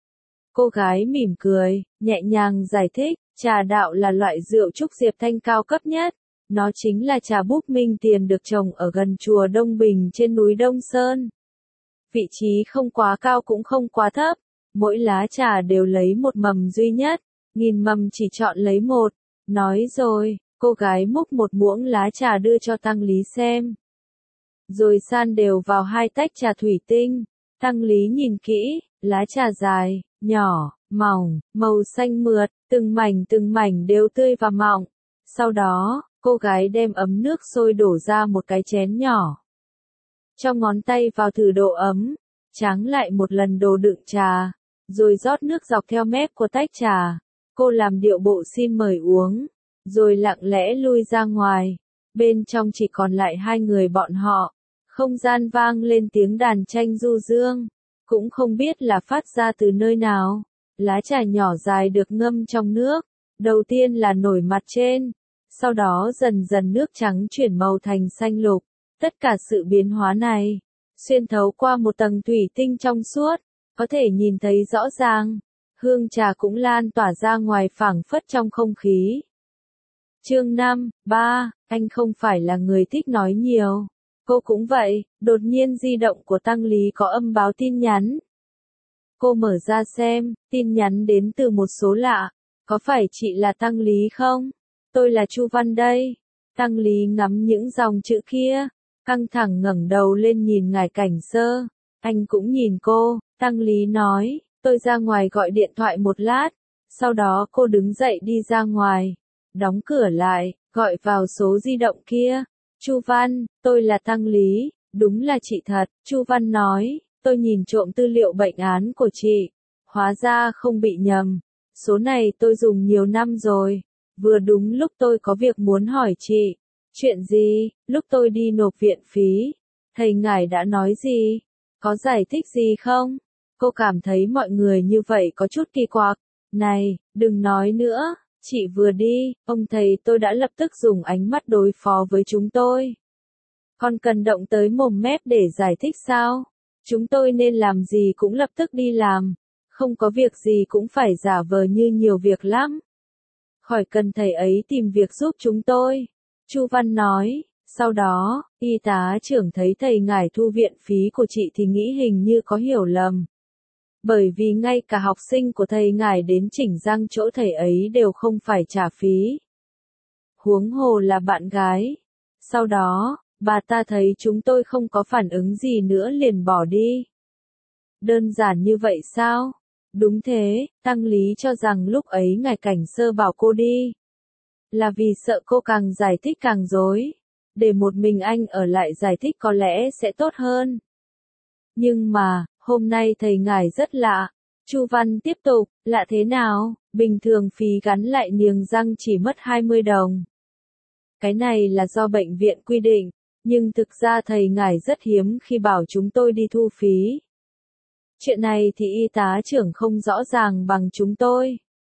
Cô gái mỉm cười, nhẹ nhàng giải thích, trà đạo là loại rượu trúc diệp thanh cao cấp nhất. Nó chính là trà búp minh tiền được trồng ở gần chùa Đông Bình trên núi Đông Sơn. Vị trí không quá cao cũng không quá thấp, mỗi lá trà đều lấy một mầm duy nhất, nghìn mầm chỉ chọn lấy một. Nói rồi, cô gái múc một muỗng lá trà đưa cho Tăng Lý xem. Rồi san đều vào hai tách trà thủy tinh. Tăng Lý nhìn kỹ, lá trà dài, nhỏ, mỏng, màu xanh mượt, từng mảnh từng mảnh đều tươi và mọng. Sau đó, cô gái đem ấm nước sôi đổ ra một cái chén nhỏ. Cho ngón tay vào thử độ ấm, tráng lại một lần đồ đựng trà, rồi rót nước dọc theo mép của tách trà. Cô làm điệu bộ xin mời uống, rồi lặng lẽ lui ra ngoài. Bên trong chỉ còn lại hai người bọn họ. Không gian vang lên tiếng đàn tranh du dương, cũng không biết là phát ra từ nơi nào. Lá trà nhỏ dài được ngâm trong nước, đầu tiên là nổi mặt trên, sau đó dần dần nước trắng chuyển màu thành xanh lục. Tất cả sự biến hóa này, xuyên thấu qua một tầng thủy tinh trong suốt, có thể nhìn thấy rõ ràng. Hương trà cũng lan tỏa ra ngoài phảng phất trong không khí. Chương năm, ba, anh không phải là người thích nói nhiều. Cô cũng vậy, đột nhiên di động của Tăng Lý có âm báo tin nhắn. Cô mở ra xem, tin nhắn đến từ một số lạ. Có phải chị là Tăng Lý không? Tôi là Chu Văn đây. Tăng Lý ngắm những dòng chữ kia, Căng thẳng ngẩng đầu lên nhìn ngài cảnh sơ, anh cũng nhìn cô, Tăng Lý nói, tôi ra ngoài gọi điện thoại một lát, sau đó cô đứng dậy đi ra ngoài, đóng cửa lại, gọi vào số di động kia, Chu Văn, tôi là Tăng Lý, đúng là chị thật, Chu Văn nói, tôi nhìn trộm tư liệu bệnh án của chị, hóa ra không bị nhầm, số này tôi dùng nhiều năm rồi, vừa đúng lúc tôi có việc muốn hỏi chị. Chuyện gì? Lúc tôi đi nộp viện phí, thầy ngài đã nói gì? Có giải thích gì không? Cô cảm thấy mọi người như vậy có chút kỳ quặc. Này, đừng nói nữa, chị vừa đi, ông thầy tôi đã lập tức dùng ánh mắt đối phó với chúng tôi. Còn cần động tới mồm mép để giải thích sao? Chúng tôi nên làm gì cũng lập tức đi làm, không có việc gì cũng phải giả vờ như nhiều việc lắm. Khỏi cần thầy ấy tìm việc giúp chúng tôi. Chu Văn nói, sau đó, y tá trưởng thấy thầy ngài thu viện phí của chị thì nghĩ hình như có hiểu lầm. Bởi vì ngay cả học sinh của thầy ngài đến chỉnh răng chỗ thầy ấy đều không phải trả phí. Huống hồ là bạn gái. Sau đó, bà ta thấy chúng tôi không có phản ứng gì nữa liền bỏ đi. Đơn giản như vậy sao? Đúng thế, Tăng Lý cho rằng lúc ấy ngài cảnh sơ bảo cô đi. Là vì sợ cô càng giải thích càng rối, để một mình anh ở lại giải thích có lẽ sẽ tốt hơn. Nhưng mà, hôm nay thầy ngài rất lạ. Chu Văn tiếp tục, lạ thế nào, bình thường phí gắn lại niềng răng chỉ mất hai mươi đồng. Cái này là do bệnh viện quy định, nhưng thực ra thầy ngài rất hiếm khi bảo chúng tôi đi thu phí. Chuyện này thì y tá trưởng không rõ ràng bằng chúng tôi.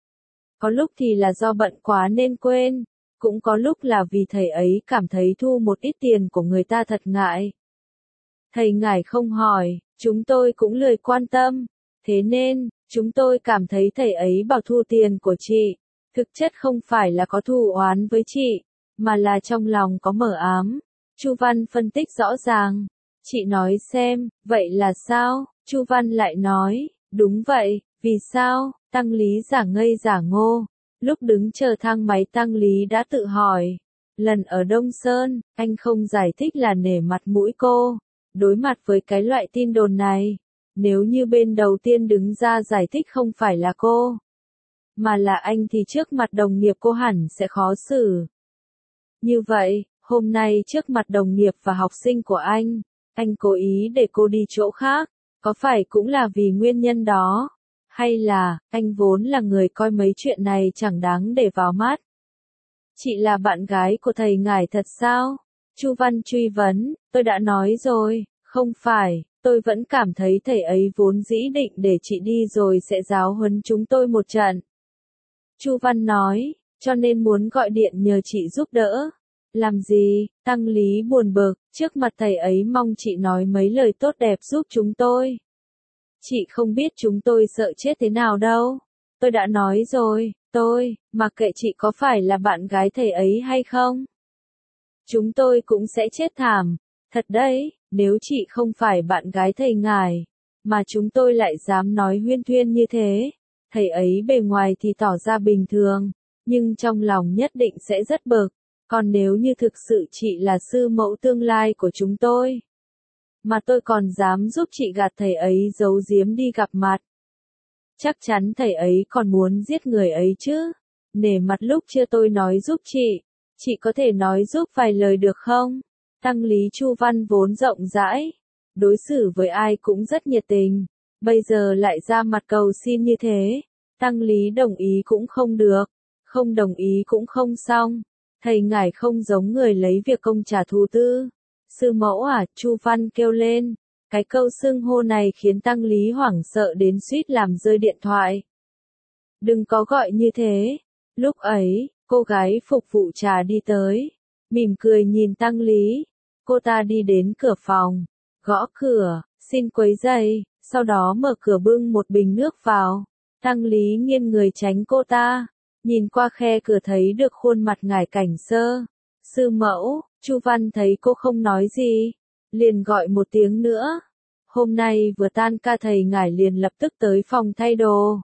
Có lúc thì là do bận quá nên quên, cũng có lúc là vì thầy ấy cảm thấy thu một ít tiền của người ta thật ngại. Thầy ngài không hỏi, chúng tôi cũng lười quan tâm, thế nên, chúng tôi cảm thấy thầy ấy bảo thu tiền của chị, thực chất không phải là có thù oán với chị, mà là trong lòng có mờ ám. Chu Văn phân tích rõ ràng, chị nói xem, vậy là sao? Chu Văn lại nói, đúng vậy, vì sao? Tăng Lý giả ngây giả ngô, lúc đứng chờ thang máy Tăng Lý đã tự hỏi, lần ở Đông Sơn, anh không giải thích là nể mặt mũi cô, đối mặt với cái loại tin đồn này, nếu như bên đầu tiên đứng ra giải thích không phải là cô, mà là anh thì trước mặt đồng nghiệp cô hẳn sẽ khó xử. Như vậy, hôm nay trước mặt đồng nghiệp và học sinh của anh, anh cố ý để cô đi chỗ khác, có phải cũng là vì nguyên nhân đó? Hay là, anh vốn là người coi mấy chuyện này chẳng đáng để vào mắt? Chị là bạn gái của thầy ngài thật sao? Chu Văn truy vấn, tôi đã nói rồi, không phải, tôi vẫn cảm thấy thầy ấy vốn dĩ định để chị đi rồi sẽ giáo huấn chúng tôi một trận. Chu Văn nói, cho nên muốn gọi điện nhờ chị giúp đỡ. Làm gì? Tăng Lý buồn bực, trước mặt thầy ấy mong chị nói mấy lời tốt đẹp giúp chúng tôi. Chị không biết chúng tôi sợ chết thế nào đâu. Tôi đã nói rồi, tôi, mặc kệ chị có phải là bạn gái thầy ấy hay không. Chúng tôi cũng sẽ chết thảm. Thật đấy, nếu chị không phải bạn gái thầy ngài, mà chúng tôi lại dám nói huyên thuyên như thế. Thầy ấy bề ngoài thì tỏ ra bình thường, nhưng trong lòng nhất định sẽ rất bực. Còn nếu như thực sự chị là sư mẫu tương lai của chúng tôi, mà tôi còn dám giúp chị gạt thầy ấy giấu giếm đi gặp mặt, chắc chắn thầy ấy còn muốn giết người ấy chứ. Nể mặt lúc chưa tôi nói giúp chị, chị có thể nói giúp vài lời được không? Tăng Lý Chu Văn vốn rộng rãi, đối xử với ai cũng rất nhiệt tình, bây giờ lại ra mặt cầu xin như thế, Tăng Lý đồng ý cũng không được, không đồng ý cũng không xong. Thầy ngài không giống người lấy việc công trả thù tư. Sư mẫu à, Chu Văn kêu lên. Cái câu xưng hô này khiến Tăng Lý hoảng sợ đến suýt làm rơi điện thoại. Đừng có gọi như thế. Lúc ấy, cô gái phục vụ trà đi tới, mỉm cười nhìn Tăng Lý. Cô ta đi đến cửa phòng, gõ cửa, xin quấy rầy, sau đó mở cửa bưng một bình nước vào. Tăng Lý nghiêng người tránh cô ta. Nhìn qua khe cửa thấy được khuôn mặt ngài cảnh sơ. Sư mẫu, Chu Văn thấy cô không nói gì, liền gọi một tiếng nữa. Hôm nay vừa tan ca thầy ngài liền lập tức tới phòng thay đồ.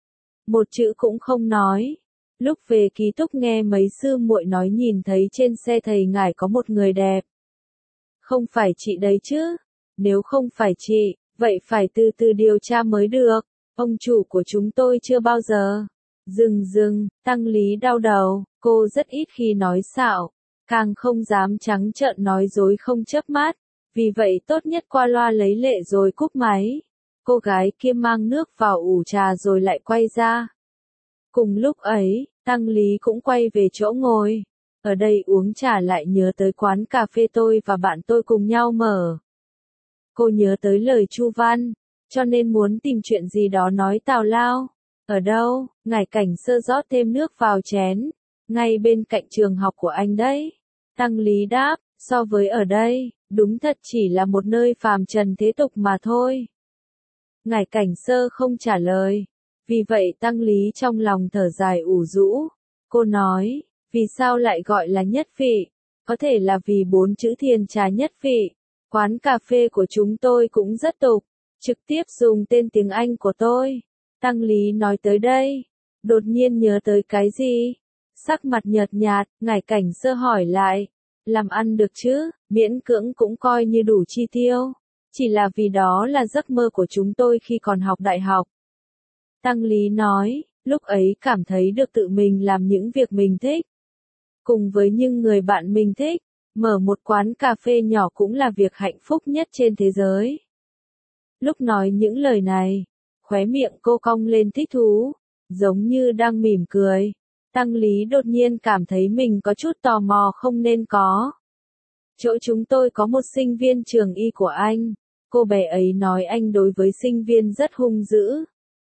Một chữ cũng không nói. Lúc về ký túc nghe mấy sư muội nói nhìn thấy trên xe thầy ngài có một người đẹp. Không phải chị đấy chứ? Nếu không phải chị, vậy phải từ từ điều tra mới được. Ông chủ của chúng tôi chưa bao giờ. Dừng dừng, Tăng Lý đau đầu, cô rất ít khi nói xạo, càng không dám trắng trợn nói dối không chớp mắt, vì vậy tốt nhất qua loa lấy lệ rồi cúp máy. Cô gái kia mang nước vào ủ trà rồi lại quay ra. Cùng lúc ấy, Tăng Lý cũng quay về chỗ ngồi. Ở đây uống trà lại nhớ tới quán cà phê tôi và bạn tôi cùng nhau mở. Cô nhớ tới lời Chu Văn, cho nên muốn tìm chuyện gì đó nói tào lao. Ở đâu? Ngải Cảnh Sơ rót thêm nước vào chén. Ngay bên cạnh trường học của anh đấy. Tăng Lý đáp, so với ở đây, đúng thật chỉ là một nơi phàm trần thế tục mà thôi. Ngải Cảnh Sơ không trả lời. Vì vậy Tăng Lý trong lòng thở dài ủ rũ. Cô nói, vì sao lại gọi là nhất vị? Có thể là vì bốn chữ thiền trà nhất vị. Quán cà phê của chúng tôi cũng rất tục, trực tiếp dùng tên tiếng Anh của tôi. Tăng Lý nói tới đây, đột nhiên nhớ tới cái gì? Sắc mặt nhợt nhạt, Ngải Cảnh Sơ hỏi lại, làm ăn được chứ, miễn cưỡng cũng coi như đủ chi tiêu. Chỉ là vì đó là giấc mơ của chúng tôi khi còn học đại học. Tăng Lý nói, lúc ấy cảm thấy được tự mình làm những việc mình thích. Cùng với những người bạn mình thích, mở một quán cà phê nhỏ cũng là việc hạnh phúc nhất trên thế giới. Lúc nói những lời này, khóe miệng cô cong lên thích thú, giống như đang mỉm cười. Tăng Lý đột nhiên cảm thấy mình có chút tò mò không nên có. Chỗ chúng tôi có một sinh viên trường y của anh. Cô bé ấy nói anh đối với sinh viên rất hung dữ.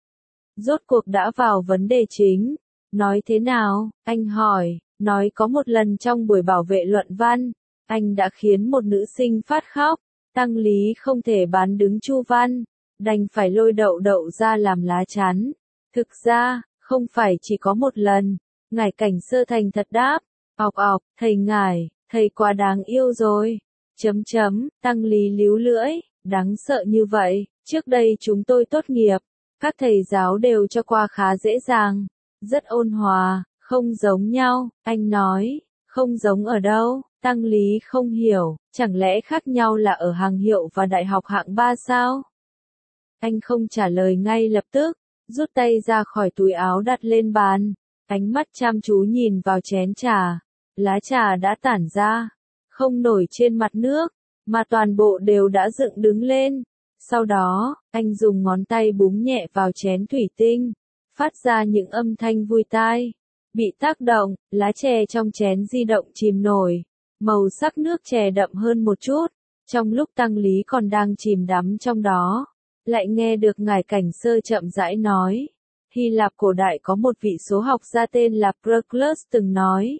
Rốt cuộc đã vào vấn đề chính. Nói thế nào? Anh hỏi. Nói có một lần trong buổi bảo vệ luận văn, anh đã khiến một nữ sinh phát khóc. Tăng Lý không thể bán đứng Chu Văn, đành phải lôi đậu đậu ra làm lá chắn. Thực ra, không phải chỉ có một lần. Ngải Cảnh Sơ thành thật đáp. Ọc ọc, thầy Ngải, thầy quá đáng yêu rồi. Chấm chấm, Tăng Lý líu lưỡi, đáng sợ như vậy. Trước đây chúng tôi tốt nghiệp, các thầy giáo đều cho qua khá dễ dàng, rất ôn hòa. Không giống nhau, anh nói, không giống ở đâu, Tăng Lý không hiểu, chẳng lẽ khác nhau là ở hàng hiệu và đại học hạng ba sao? Anh không trả lời ngay lập tức, rút tay ra khỏi túi áo đặt lên bàn, ánh mắt chăm chú nhìn vào chén trà, lá trà đã tản ra, không nổi trên mặt nước, mà toàn bộ đều đã dựng đứng lên. Sau đó, anh dùng ngón tay búng nhẹ vào chén thủy tinh, phát ra những âm thanh vui tai. Bị tác động, lá chè trong chén di động chìm nổi, màu sắc nước chè đậm hơn một chút. Trong lúc Tăng Lý còn đang chìm đắm trong đó, lại nghe được Ngải Cảnh Sơ chậm rãi nói. Hy Lạp cổ đại có một vị số học gia tên là Proclus từng nói.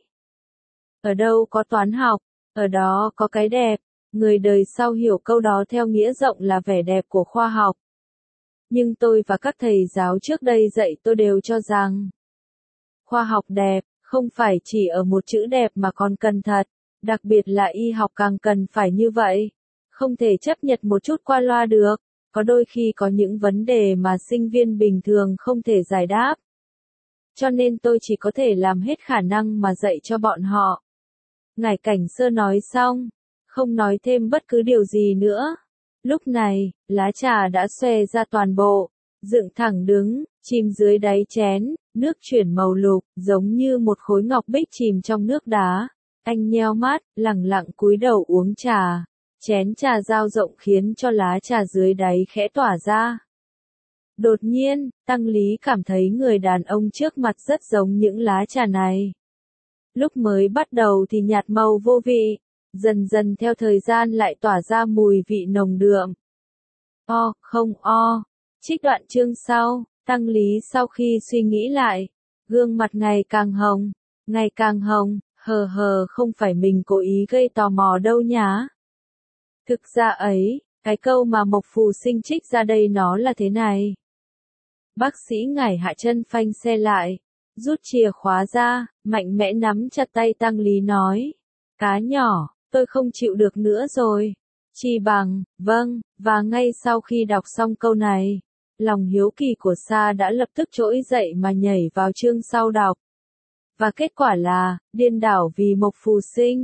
Ở đâu có toán học, ở đó có cái đẹp. Người đời sau hiểu câu đó theo nghĩa rộng là vẻ đẹp của khoa học. Nhưng tôi và các thầy giáo trước đây dạy tôi đều cho rằng khoa học đẹp, không phải chỉ ở một chữ đẹp mà còn cần thật, đặc biệt là y học càng cần phải như vậy. Không thể chấp nhận một chút qua loa được, có đôi khi có những vấn đề mà sinh viên bình thường không thể giải đáp. Cho nên tôi chỉ có thể làm hết khả năng mà dạy cho bọn họ. Ngải Cảnh Sơ nói xong, không nói thêm bất cứ điều gì nữa. Lúc này, lá trà đã xòe ra toàn bộ, dựng thẳng đứng, chìm dưới đáy chén, nước chuyển màu lục, giống như một khối ngọc bích chìm trong nước đá. Anh nheo mắt, lẳng lặng cúi đầu uống trà. Chén trà dao rộng khiến cho lá trà dưới đáy khẽ tỏa ra. Đột nhiên, Tăng Lý cảm thấy người đàn ông trước mặt rất giống những lá trà này. Lúc mới bắt đầu thì nhạt màu vô vị, dần dần theo thời gian lại tỏa ra mùi vị nồng đượm. O, không o. Trích đoạn chương sau, Tăng Lý sau khi suy nghĩ lại, gương mặt ngày càng hồng, ngày càng hồng, hờ hờ không phải mình cố ý gây tò mò đâu nhá. Thực ra ấy, cái câu mà Mộc Phù Sinh trích ra đây nó là thế này. Bác sĩ Ngải hạ chân phanh xe lại, rút chìa khóa ra, mạnh mẽ nắm chặt tay Tăng Lý nói. Cá nhỏ, tôi không chịu được nữa rồi. Chi bằng, vâng, và ngay sau khi đọc xong câu này, lòng hiếu kỳ của Sa đã lập tức trỗi dậy mà nhảy vào chương sau đọc. Và kết quả là, điên đảo vì Mộc Phù Sinh.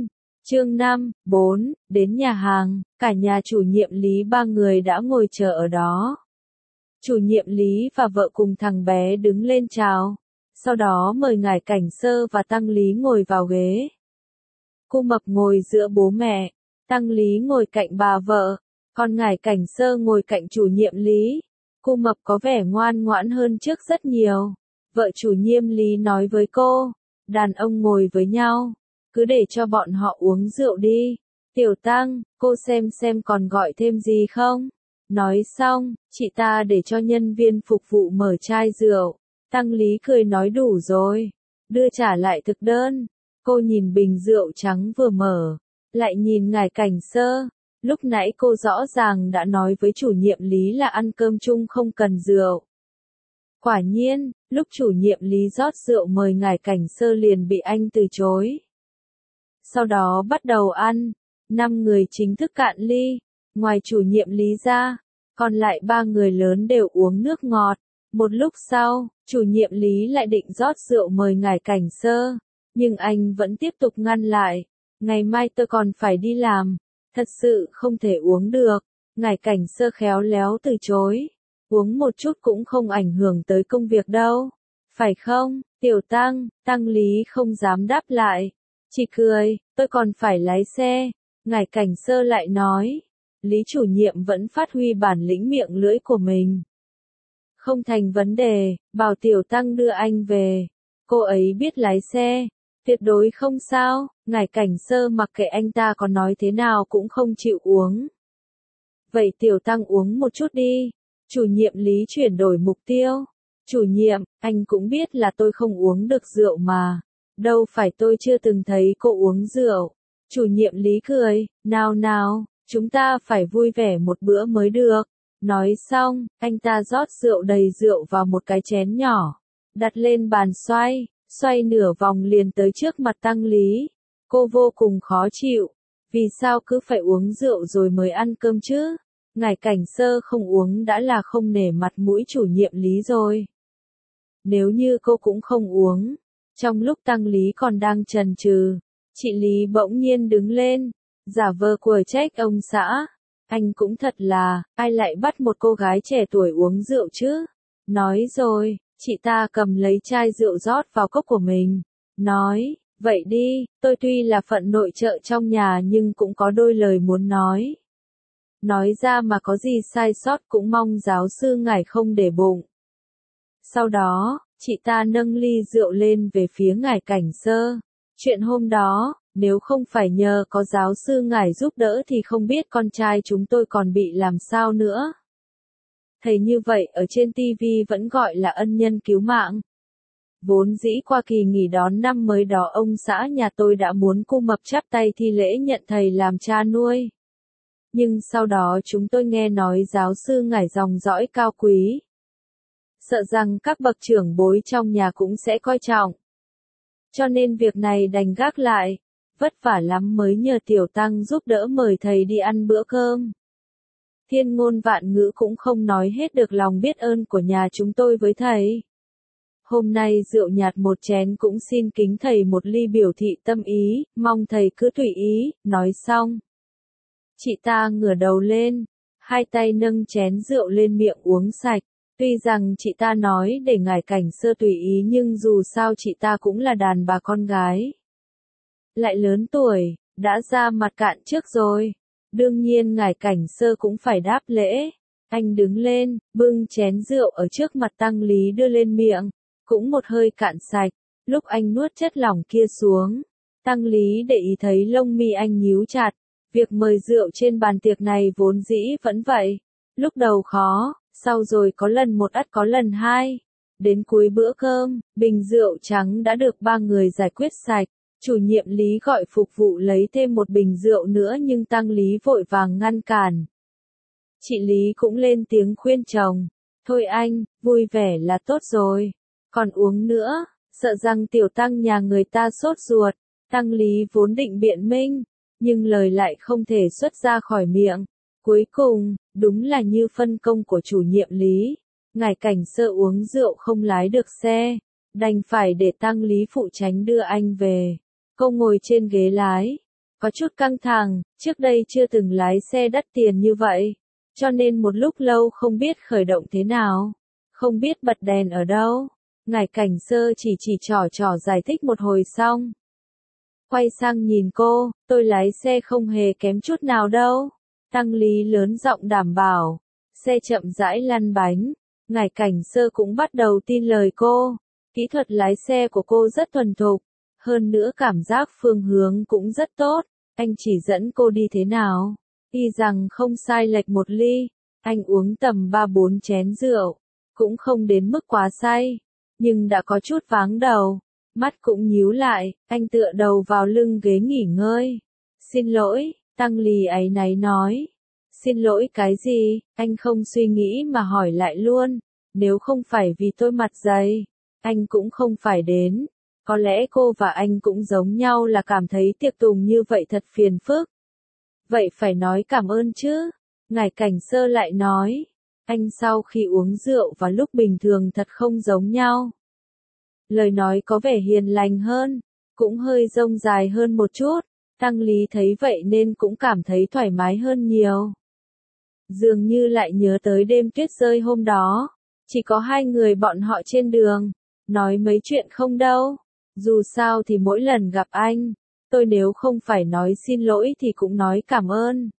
Chương năm, bốn, đến nhà hàng, cả nhà chủ nhiệm Lý ba người đã ngồi chờ ở đó. Chủ nhiệm Lý và vợ cùng thằng bé đứng lên chào, sau đó mời ngài cảnh sơ và Tăng Lý ngồi vào ghế. Cô Mập ngồi giữa bố mẹ, Tăng Lý ngồi cạnh bà vợ, còn ngài cảnh sơ ngồi cạnh chủ nhiệm Lý. Cô Mập có vẻ ngoan ngoãn hơn trước rất nhiều. Vợ chủ nhiệm Lý nói với cô, đàn ông ngồi với nhau, cứ để cho bọn họ uống rượu đi. Tiểu Tăng, cô xem xem còn gọi thêm gì không? Nói xong, chị ta để cho nhân viên phục vụ mở chai rượu. Tăng Lý cười nói đủ rồi, đưa trả lại thực đơn. Cô nhìn bình rượu trắng vừa mở, lại nhìn ngài cảnh sơ. Lúc nãy cô rõ ràng đã nói với chủ nhiệm Lý là ăn cơm chung không cần rượu. Quả nhiên, lúc chủ nhiệm Lý rót rượu mời ngài cảnh sơ liền bị anh từ chối. Sau đó bắt đầu ăn, năm người chính thức cạn ly, ngoài chủ nhiệm Lý ra, còn lại ba người lớn đều uống nước ngọt. Một lúc sau, chủ nhiệm Lý lại định rót rượu mời ngài cảnh sơ, nhưng anh vẫn tiếp tục ngăn lại. Ngày mai tôi còn phải đi làm, thật sự không thể uống được. Ngài cảnh sơ khéo léo từ chối, uống một chút cũng không ảnh hưởng tới công việc đâu, phải không, Tiểu Tăng? Tăng Lý không dám đáp lại, chỉ cười, tôi còn phải lái xe. Ngài cảnh sơ lại nói, Lý chủ nhiệm vẫn phát huy bản lĩnh miệng lưỡi của mình. Không thành vấn đề, bảo Tiểu Tăng đưa anh về. Cô ấy biết lái xe, tuyệt đối không sao. Ngài cảnh sơ mặc kệ anh ta có nói thế nào cũng không chịu uống. Vậy Tiểu Tăng uống một chút đi. Chủ nhiệm Lý chuyển đổi mục tiêu. Chủ nhiệm, anh cũng biết là tôi không uống được rượu mà. Đâu phải tôi chưa từng thấy cô uống rượu. Chủ nhiệm Lý cười, nào nào, chúng ta phải vui vẻ một bữa mới được. Nói xong, anh ta rót rượu đầy rượu vào một cái chén nhỏ, đặt lên bàn xoay, xoay nửa vòng liền tới trước mặt Tăng Lý. Cô vô cùng khó chịu, vì sao cứ phải uống rượu rồi mới ăn cơm chứ? Ngài cảnh sơ không uống đã là không nể mặt mũi chủ nhiệm Lý rồi. Nếu như cô cũng không uống, trong lúc Tăng Lý còn đang chần chừ, chị Lý bỗng nhiên đứng lên, giả vờ quở trách ông xã. Anh cũng thật là, ai lại bắt một cô gái trẻ tuổi uống rượu chứ? Nói rồi, chị ta cầm lấy chai rượu rót vào cốc của mình. Nói, vậy đi, tôi tuy là phận nội trợ trong nhà nhưng cũng có đôi lời muốn nói. Nói ra mà có gì sai sót cũng mong giáo sư ngài không để bụng. Sau đó, chị ta nâng ly rượu lên về phía ngài cảnh sơ. Chuyện hôm đó, nếu không phải nhờ có giáo sư ngài giúp đỡ thì không biết con trai chúng tôi còn bị làm sao nữa. Thầy như vậy ở trên ti vi vẫn gọi là ân nhân cứu mạng. Vốn dĩ qua kỳ nghỉ đón năm mới đó ông xã nhà tôi đã muốn Cô Mập chắp tay thi lễ nhận thầy làm cha nuôi. Nhưng sau đó chúng tôi nghe nói giáo sư ngài dòng dõi cao quý. Sợ rằng các bậc trưởng bối trong nhà cũng sẽ coi trọng. Cho nên việc này đành gác lại, vất vả lắm mới nhờ Tiểu Tăng giúp đỡ mời thầy đi ăn bữa cơm. Thiên ngôn vạn ngữ cũng không nói hết được lòng biết ơn của nhà chúng tôi với thầy. Hôm nay rượu nhạt một chén cũng xin kính thầy một ly biểu thị tâm ý, mong thầy cứ tùy ý. Nói xong, chị ta ngửa đầu lên, hai tay nâng chén rượu lên miệng uống sạch. Tuy rằng chị ta nói để ngài cảnh sơ tùy ý nhưng dù sao chị ta cũng là đàn bà con gái. Lại lớn tuổi, đã ra mặt cạn trước rồi. Đương nhiên ngài cảnh sơ cũng phải đáp lễ. Anh đứng lên, bưng chén rượu ở trước mặt Tăng Lý đưa lên miệng, cũng một hơi cạn sạch. Lúc anh nuốt chất lỏng kia xuống, Tăng Lý để ý thấy lông mi anh nhíu chặt. Việc mời rượu trên bàn tiệc này vốn dĩ vẫn vậy. Lúc đầu khó, sau rồi có lần một ắt có lần hai. Đến cuối bữa cơm, bình rượu trắng đã được ba người giải quyết sạch. Chủ nhiệm Lý gọi phục vụ lấy thêm một bình rượu nữa nhưng Tăng Lý vội vàng ngăn cản. Chị Lý cũng lên tiếng khuyên chồng. Thôi anh, vui vẻ là tốt rồi. Còn uống nữa, sợ rằng Tiểu Tăng nhà người ta sốt ruột. Tăng Lý vốn định biện minh, nhưng lời lại không thể xuất ra khỏi miệng. Cuối cùng, đúng là như phân công của chủ nhiệm Lý. Ngài cảnh sơ uống rượu không lái được xe, đành phải để Tăng Lý phụ tránh đưa anh về. Cô ngồi trên ghế lái, có chút căng thẳng, trước đây chưa từng lái xe đắt tiền như vậy, cho nên một lúc lâu không biết khởi động thế nào, không biết bật đèn ở đâu. Ngải Cảnh Sơ chỉ chỉ trò trò giải thích một hồi xong. Quay sang nhìn cô, tôi lái xe không hề kém chút nào đâu. Tăng Lý lớn giọng đảm bảo. Xe chậm rãi lăn bánh. Ngải Cảnh Sơ cũng bắt đầu tin lời cô. Kỹ thuật lái xe của cô rất thuần thục. Hơn nữa cảm giác phương hướng cũng rất tốt. Anh chỉ dẫn cô đi thế nào. Y rằng không sai lệch một ly. Anh uống tầm ba bốn chén rượu. Cũng không đến mức quá say. Nhưng đã có chút váng đầu. Mắt cũng nhíu lại, anh tựa đầu vào lưng ghế nghỉ ngơi. Xin lỗi, Tăng Lý áy náy nói. Xin lỗi cái gì, anh không suy nghĩ mà hỏi lại luôn. Nếu không phải vì tôi mặt dày, anh cũng không phải đến. Có lẽ cô và anh cũng giống nhau là cảm thấy tiệc tùng như vậy thật phiền phức. Vậy phải nói cảm ơn chứ. Ngải Cảnh Sơ lại nói. Anh sau khi uống rượu và lúc bình thường thật không giống nhau. Lời nói có vẻ hiền lành hơn, cũng hơi rông dài hơn một chút. Tăng Lý thấy vậy nên cũng cảm thấy thoải mái hơn nhiều. Dường như lại nhớ tới đêm tuyết rơi hôm đó. Chỉ có hai người bọn họ trên đường. Nói mấy chuyện không đâu. Dù sao thì mỗi lần gặp anh, tôi nếu không phải nói xin lỗi thì cũng nói cảm ơn.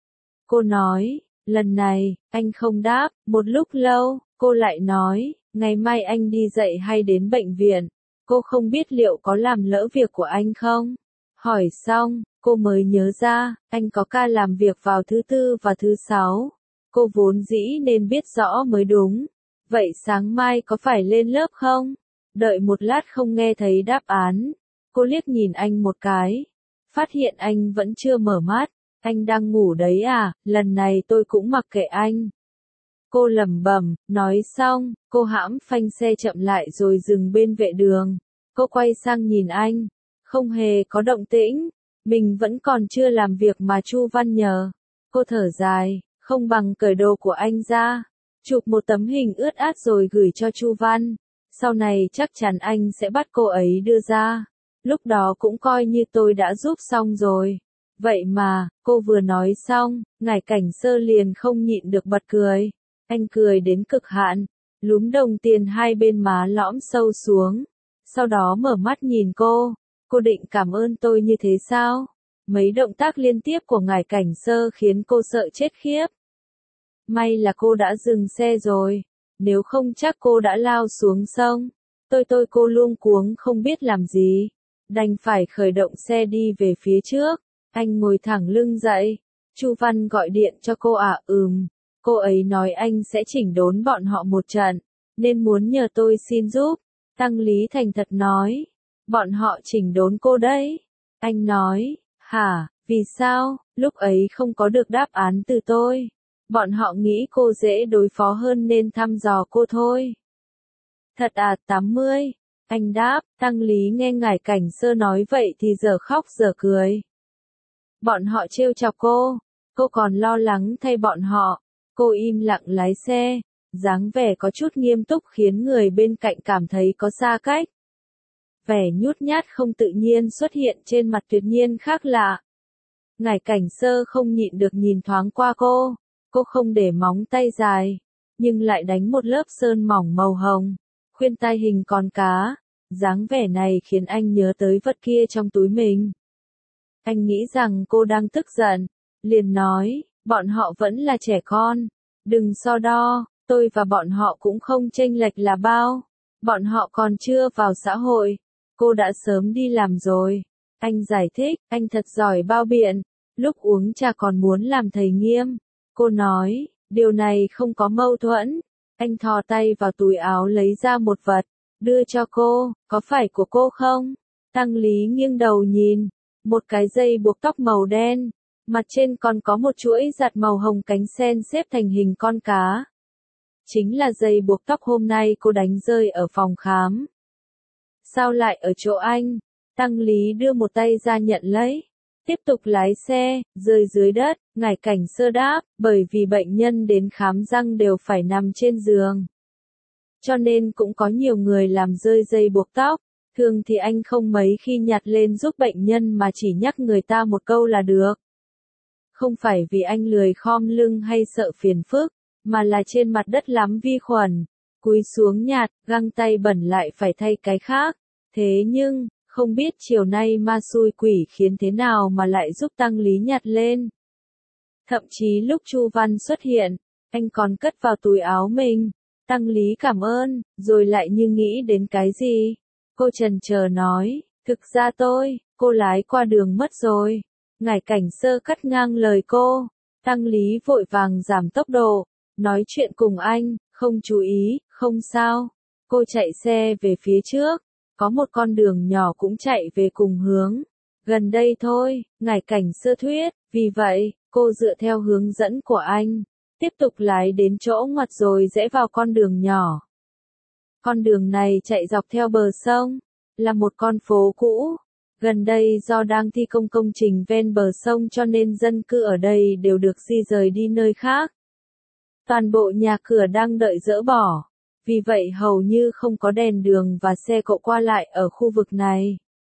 Cô nói, lần này, anh không đáp. Một lúc lâu, cô lại nói, ngày mai anh đi dạy hay đến bệnh viện. Cô không biết liệu có làm lỡ việc của anh không? Hỏi xong, cô mới nhớ ra, anh có ca làm việc vào thứ tư và thứ sáu. Cô vốn dĩ nên biết rõ mới đúng. Vậy sáng mai có phải lên lớp không? Đợi một lát không nghe thấy đáp án. Cô liếc nhìn anh một cái. Phát hiện anh vẫn chưa mở mắt. Anh đang ngủ đấy à, lần này tôi cũng mặc kệ anh. Cô lẩm bẩm, nói xong, cô hãm phanh xe chậm lại rồi dừng bên vệ đường. Cô quay sang nhìn anh. Không hề có động tĩnh. Mình vẫn còn chưa làm việc mà Chu Văn nhờ. Cô thở dài, không bằng cởi đồ của anh ra. Chụp một tấm hình ướt át rồi gửi cho Chu Văn. Sau này chắc chắn anh sẽ bắt cô ấy đưa ra. Lúc đó cũng coi như tôi đã giúp xong rồi. Vậy mà, cô vừa nói xong, Ngải Cảnh Sơ liền không nhịn được bật cười. Anh cười đến cực hạn, lúm đồng tiền hai bên má lõm sâu xuống. Sau đó mở mắt nhìn cô. Cô định cảm ơn tôi như thế sao? Mấy động tác liên tiếp của Ngải Cảnh Sơ khiến cô sợ chết khiếp. May là cô đã dừng xe rồi. Nếu không chắc cô đã lao xuống sông. Tôi tôi cô luống cuống không biết làm gì. Đành phải khởi động xe đi về phía trước. Anh ngồi thẳng lưng dậy. Chu Văn gọi điện cho cô à, ừm. Cô ấy nói anh sẽ chỉnh đốn bọn họ một trận. Nên muốn nhờ tôi xin giúp. Tăng Lý thành thật nói. Bọn họ chỉnh đốn cô đấy. Anh nói, hả, vì sao, lúc ấy không có được đáp án từ tôi. Bọn họ nghĩ cô dễ đối phó hơn nên thăm dò cô thôi. Thật à, tám mươi. Anh đáp, Tăng Lý nghe Ngải Cảnh Sơ nói vậy thì giờ khóc giờ cười. Bọn họ trêu chọc cô. Cô còn lo lắng thay bọn họ. Cô im lặng lái xe. Dáng vẻ có chút nghiêm túc khiến người bên cạnh cảm thấy có xa cách. Vẻ nhút nhát không tự nhiên xuất hiện trên mặt tuyệt nhiên khác lạ. Ngải Cảnh Sơ không nhịn được nhìn thoáng qua cô. Cô không để móng tay dài, nhưng lại đánh một lớp sơn mỏng màu hồng, khuyên tai hình con cá. Dáng vẻ này khiến anh nhớ tới vật kia trong túi mình. Anh nghĩ rằng cô đang tức giận, liền nói, bọn họ vẫn là trẻ con. Đừng so đo, tôi và bọn họ cũng không chênh lệch là bao. Bọn họ còn chưa vào xã hội. Cô đã sớm đi làm rồi. Anh giải thích, anh thật giỏi bao biện. Lúc uống trà còn muốn làm thầy nghiêm. Cô nói, điều này không có mâu thuẫn. Anh thò tay vào túi áo lấy ra một vật, đưa cho cô, có phải của cô không? Tăng Lý nghiêng đầu nhìn, một cái dây buộc tóc màu đen, mặt trên còn có một chuỗi giặt màu hồng cánh sen xếp thành hình con cá. Chính là dây buộc tóc hôm nay cô đánh rơi ở phòng khám. Sao lại ở chỗ anh? Tăng Lý đưa một tay ra nhận lấy. Tiếp tục lái xe, rơi dưới đất. Ngải Cảnh Sơ đáp, bởi vì bệnh nhân đến khám răng đều phải nằm trên giường. Cho nên cũng có nhiều người làm rơi dây buộc tóc. Thường thì anh không mấy khi nhặt lên giúp bệnh nhân mà chỉ nhắc người ta một câu là được. Không phải vì anh lười khom lưng hay sợ phiền phức, mà là trên mặt đất lắm vi khuẩn. Cúi xuống nhặt, găng tay bẩn lại phải thay cái khác. Thế nhưng, không biết chiều nay ma xui quỷ khiến thế nào mà lại giúp Tăng Lý nhặt lên. Thậm chí lúc Chu Văn xuất hiện, anh còn cất vào túi áo mình. Tăng Lý cảm ơn, rồi lại như nghĩ đến cái gì. Cô chần chờ nói, thực ra tôi, cô lái qua đường mất rồi. Ngải Cảnh Sơ cắt ngang lời cô. Tăng Lý vội vàng giảm tốc độ, nói chuyện cùng anh, không chú ý, không sao. Cô chạy xe về phía trước, có một con đường nhỏ cũng chạy về cùng hướng. Gần đây thôi, Ngải Cảnh Sơ thuyết, vì vậy, cô dựa theo hướng dẫn của anh, tiếp tục lái đến chỗ ngoặt rồi rẽ vào con đường nhỏ. Con đường này chạy dọc theo bờ sông, là một con phố cũ. Gần đây do đang thi công công trình ven bờ sông cho nên dân cư ở đây đều được di rời đi nơi khác. Toàn bộ nhà cửa đang đợi dỡ bỏ, vì vậy hầu như không có đèn đường và xe cộ qua lại ở khu vực này.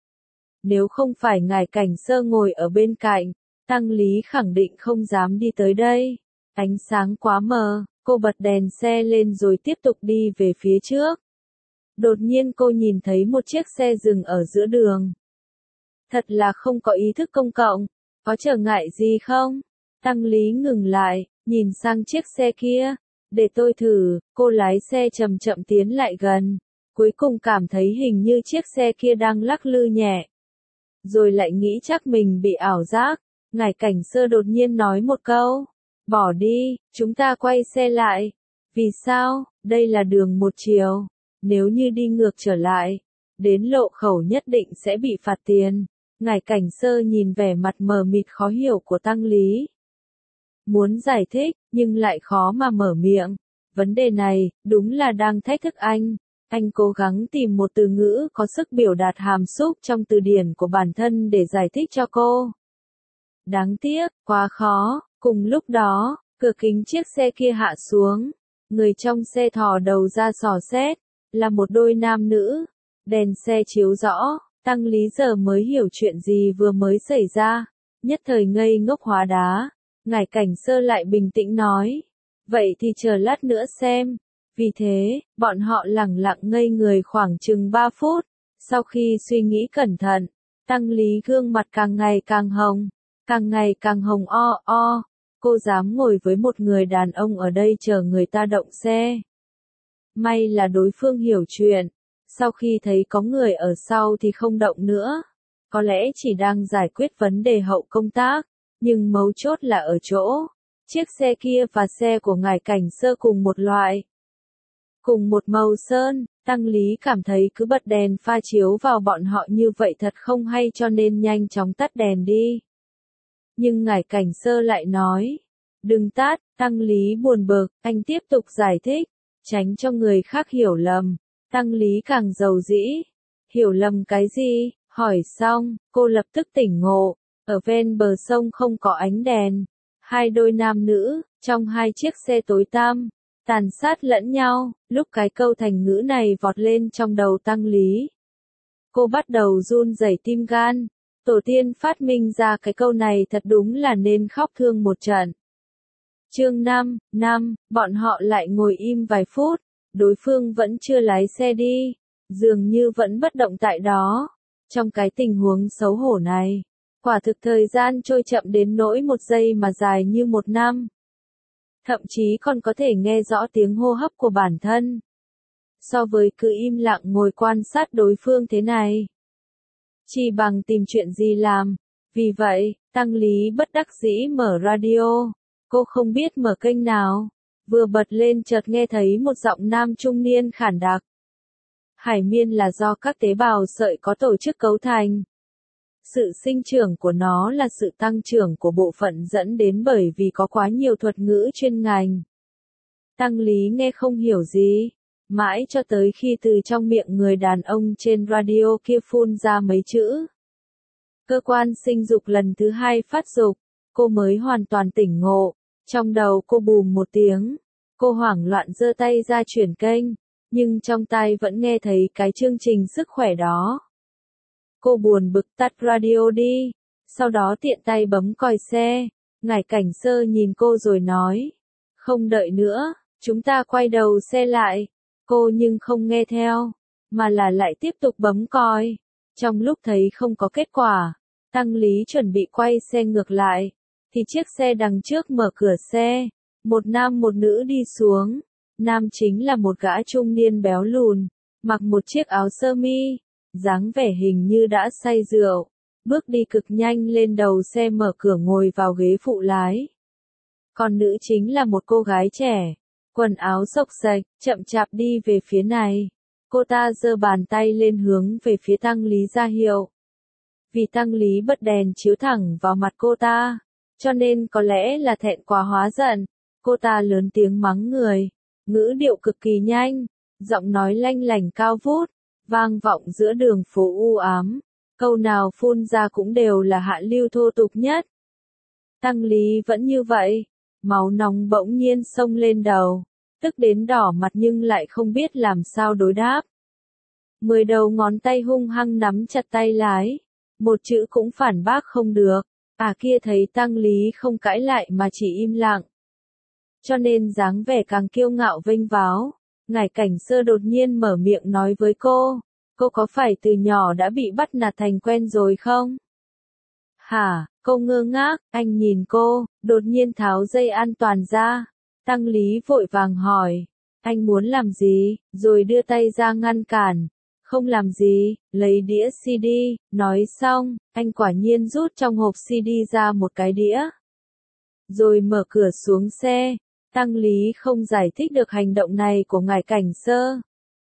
Nếu không phải Ngải Cảnh Sơ ngồi ở bên cạnh, Tăng Lý khẳng định không dám đi tới đây. Ánh sáng quá mờ, cô bật đèn xe lên rồi tiếp tục đi về phía trước. Đột nhiên cô nhìn thấy một chiếc xe dừng ở giữa đường. Thật là không có ý thức công cộng, có trở ngại gì không? Tăng Lý ngừng lại, nhìn sang chiếc xe kia. Để tôi thử, cô lái xe chậm chậm tiến lại gần. Cuối cùng cảm thấy hình như chiếc xe kia đang lắc lư nhẹ. Rồi lại nghĩ chắc mình bị ảo giác. Ngải Cảnh Sơ đột nhiên nói một câu. Bỏ đi, chúng ta quay xe lại. Vì sao? Đây là đường một chiều. Nếu như đi ngược trở lại, đến lộ khẩu nhất định sẽ bị phạt tiền. Ngải Cảnh Sơ nhìn vẻ mặt mờ mịt khó hiểu của Tăng Lý. Muốn giải thích, nhưng lại khó mà mở miệng. Vấn đề này, đúng là đang thách thức anh. Anh cố gắng tìm một từ ngữ có sức biểu đạt hàm xúc trong từ điển của bản thân để giải thích cho cô. Đáng tiếc, quá khó. Cùng lúc đó, cửa kính chiếc xe kia hạ xuống. Người trong xe thò đầu ra dò xét, là một đôi nam nữ. Đèn xe chiếu rõ, Tăng Lý giờ mới hiểu chuyện gì vừa mới xảy ra. Nhất thời ngây ngốc hóa đá. Ngải Cảnh Sơ lại bình tĩnh nói. Vậy thì chờ lát nữa xem. Vì thế, bọn họ lẳng lặng ngây người khoảng chừng ba phút. Sau khi suy nghĩ cẩn thận, Tăng Lý gương mặt càng ngày càng hồng. Càng ngày càng hồng o o. Cô dám ngồi với một người đàn ông ở đây chờ người ta động xe. May là đối phương hiểu chuyện. Sau khi thấy có người ở sau thì không động nữa. Có lẽ chỉ đang giải quyết vấn đề hậu công tác. Nhưng mấu chốt là ở chỗ. Chiếc xe kia và xe của Ngải Cảnh Sơ cùng một loại. Cùng một màu sơn. Tăng Lý cảm thấy cứ bật đèn pha chiếu vào bọn họ như vậy thật không hay cho nên nhanh chóng tắt đèn đi. Nhưng Ngải Cảnh Sơ lại nói. Đừng tắt, Tăng Lý buồn bực, anh tiếp tục giải thích. Tránh cho người khác hiểu lầm. Tăng Lý càng giàu dĩ. Hiểu lầm cái gì? Hỏi xong, cô lập tức tỉnh ngộ. Ở ven bờ sông không có ánh đèn. Hai đôi nam nữ, trong hai chiếc xe tối tăm, tàn sát lẫn nhau. Lúc cái câu thành ngữ này vọt lên trong đầu Tăng Lý. Cô bắt đầu run rẩy tim gan. Tổ tiên phát minh ra cái câu này thật đúng là nên khóc thương một trận. Chương năm, năm, bọn họ lại ngồi im vài phút. Đối phương vẫn chưa lái xe đi. Dường như vẫn bất động tại đó. Trong cái tình huống xấu hổ này. Quả thực thời gian trôi chậm đến nỗi một giây mà dài như một năm. Thậm chí còn có thể nghe rõ tiếng hô hấp của bản thân. So với cứ im lặng ngồi quan sát đối phương thế này. Chỉ bằng tìm chuyện gì làm. Vì vậy, Tăng Lý bất đắc dĩ mở radio. Cô không biết mở kênh nào. Vừa bật lên chợt nghe thấy một giọng nam trung niên khản đặc. Hải miên là do các tế bào sợi có tổ chức cấu thành. Sự sinh trưởng của nó là sự tăng trưởng của bộ phận dẫn đến bởi vì có quá nhiều thuật ngữ chuyên ngành. Tăng Lý nghe không hiểu gì. Mãi cho tới khi từ trong miệng người đàn ông trên radio kia phun ra mấy chữ. Cơ quan sinh dục lần thứ hai phát dục. Cô mới hoàn toàn tỉnh ngộ. Trong đầu cô bùm một tiếng. Cô hoảng loạn giơ tay ra chuyển kênh. nhưng trong tai vẫn nghe thấy cái chương trình sức khỏe đó. Cô buồn bực tắt radio đi, sau đó tiện tay bấm còi xe. Ngải Cảnh Sơ nhìn cô rồi nói, không đợi nữa, chúng ta quay đầu xe lại. Cô nhưng không nghe theo, mà là lại tiếp tục bấm còi. Trong lúc thấy không có kết quả, Tăng Lý chuẩn bị quay xe ngược lại, thì chiếc xe đằng trước mở cửa xe, một nam một nữ đi xuống. Nam chính là một gã trung niên béo lùn, mặc một chiếc áo sơ mi, dáng vẻ hình như đã say rượu, bước đi cực nhanh lên đầu xe mở cửa ngồi vào ghế phụ lái. Còn nữ chính là một cô gái trẻ, quần áo xộc xệch, chậm chạp đi về phía này. Cô ta giơ bàn tay lên hướng về phía Tăng Lý ra hiệu. Vì Tăng Lý bật đèn chiếu thẳng vào mặt cô ta, cho nên có lẽ là thẹn quá hóa giận, cô ta lớn tiếng mắng người, ngữ điệu cực kỳ nhanh, giọng nói lanh lảnh cao vút, vang vọng giữa đường phố u ám, câu nào phun ra cũng đều là hạ lưu thô tục nhất. Tăng Lý vẫn như vậy, máu nóng bỗng nhiên xông lên đầu, tức đến đỏ mặt nhưng lại không biết làm sao đối đáp. Mười đầu ngón tay hung hăng nắm chặt tay lái, một chữ cũng phản bác không được. À kia thấy Tăng Lý không cãi lại mà chỉ im lặng, cho nên dáng vẻ càng kiêu ngạo vênh váo. Ngải Cảnh Sơ đột nhiên mở miệng nói với cô, cô có phải từ nhỏ đã bị bắt nạt thành quen rồi không? Hả? Cô ngơ ngác, anh nhìn cô, đột nhiên tháo dây an toàn ra. Tăng Lý vội vàng hỏi, anh muốn làm gì, rồi đưa tay ra ngăn cản. Không làm gì, lấy đĩa xê đê, nói xong, anh quả nhiên rút trong hộp xê đê ra một cái đĩa. Rồi mở cửa xuống xe. Tăng Lý không giải thích được hành động này của Ngải Cảnh Sơ.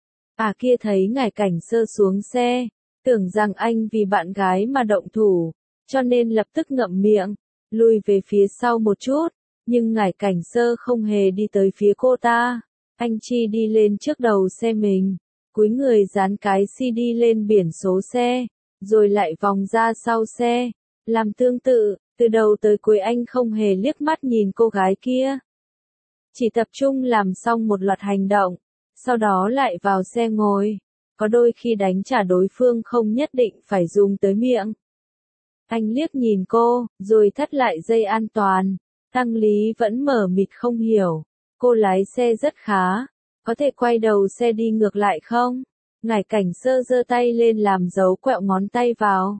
À kia thấy Ngải Cảnh Sơ xuống xe, tưởng rằng anh vì bạn gái mà động thủ, cho nên lập tức ngậm miệng, lùi về phía sau một chút, nhưng Ngải Cảnh Sơ không hề đi tới phía cô ta. Anh chi đi lên trước đầu xe mình, cúi người dán cái xê đê lên biển số xe, rồi lại vòng ra sau xe, làm tương tự. Từ đầu tới cuối anh không hề liếc mắt nhìn cô gái kia, chỉ tập trung làm xong một loạt hành động, sau đó lại vào xe ngồi. Có đôi khi đánh trả đối phương không nhất định phải dùng tới miệng. Anh liếc nhìn cô, rồi thắt lại dây an toàn. Tăng Lý vẫn mở mịt không hiểu. Cô lái xe rất khá, có thể quay đầu xe đi ngược lại không? Ngải Cảnh Sơ giơ tay lên làm dấu quẹo ngón tay vào.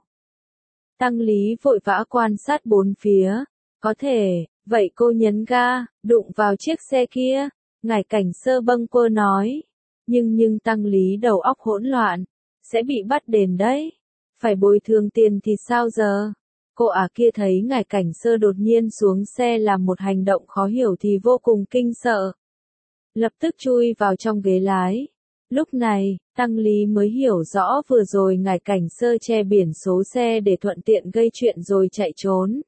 Tăng Lý vội vã quan sát bốn phía. Có thể, vậy cô nhấn ga, đụng vào chiếc xe kia. Ngải Cảnh Sơ bâng quơ nói. Nhưng nhưng Tăng Lý đầu óc hỗn loạn, sẽ bị bắt đền đấy. Phải bồi thường tiền thì sao giờ? Cô à kia thấy Ngải Cảnh Sơ đột nhiên xuống xe làm một hành động khó hiểu thì vô cùng kinh sợ. Lập tức chui vào trong ghế lái. Lúc này, Tăng Lý mới hiểu rõ vừa rồi Ngải Cảnh Sơ che biển số xe để thuận tiện gây chuyện rồi chạy trốn.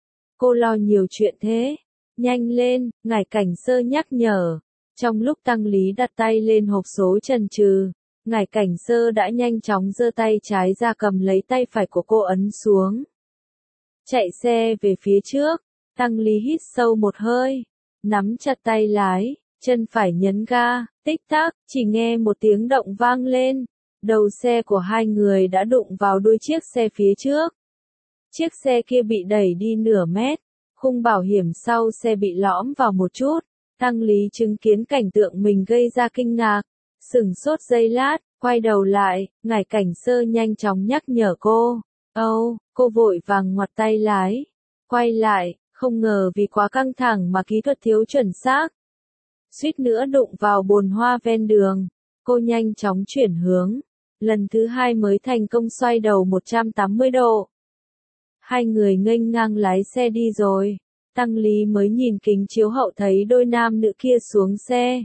Cô lo nhiều chuyện thế. Nhanh lên, Ngải Cảnh Sơ nhắc nhở. Trong lúc Tăng Lý đặt tay lên hộp số chần chừ, Ngải Cảnh Sơ đã nhanh chóng giơ tay trái ra cầm lấy tay phải của cô ấn xuống. Chạy xe về phía trước, Tăng Lý hít sâu một hơi, nắm chặt tay lái, chân phải nhấn ga, tích tắc, chỉ nghe một tiếng động vang lên. Đầu xe của hai người đã đụng vào đuôi chiếc xe phía trước. Chiếc xe kia bị đẩy đi nửa mét, khung bảo hiểm sau xe bị lõm vào một chút. Tăng Lý chứng kiến cảnh tượng mình gây ra kinh ngạc, sửng sốt giây lát, quay đầu lại, Ngải Cảnh Sơ nhanh chóng nhắc nhở cô. Âu, oh, cô vội vàng ngoặt tay lái, quay lại, không ngờ vì quá căng thẳng mà kỹ thuật thiếu chuẩn xác. Suýt nữa đụng vào bồn hoa ven đường, cô nhanh chóng chuyển hướng, lần thứ hai mới thành công xoay đầu một trăm tám mươi độ. Hai người nghênh ngang lái xe đi rồi. Tăng Lý mới nhìn kính chiếu hậu thấy đôi nam nữ kia xuống xe.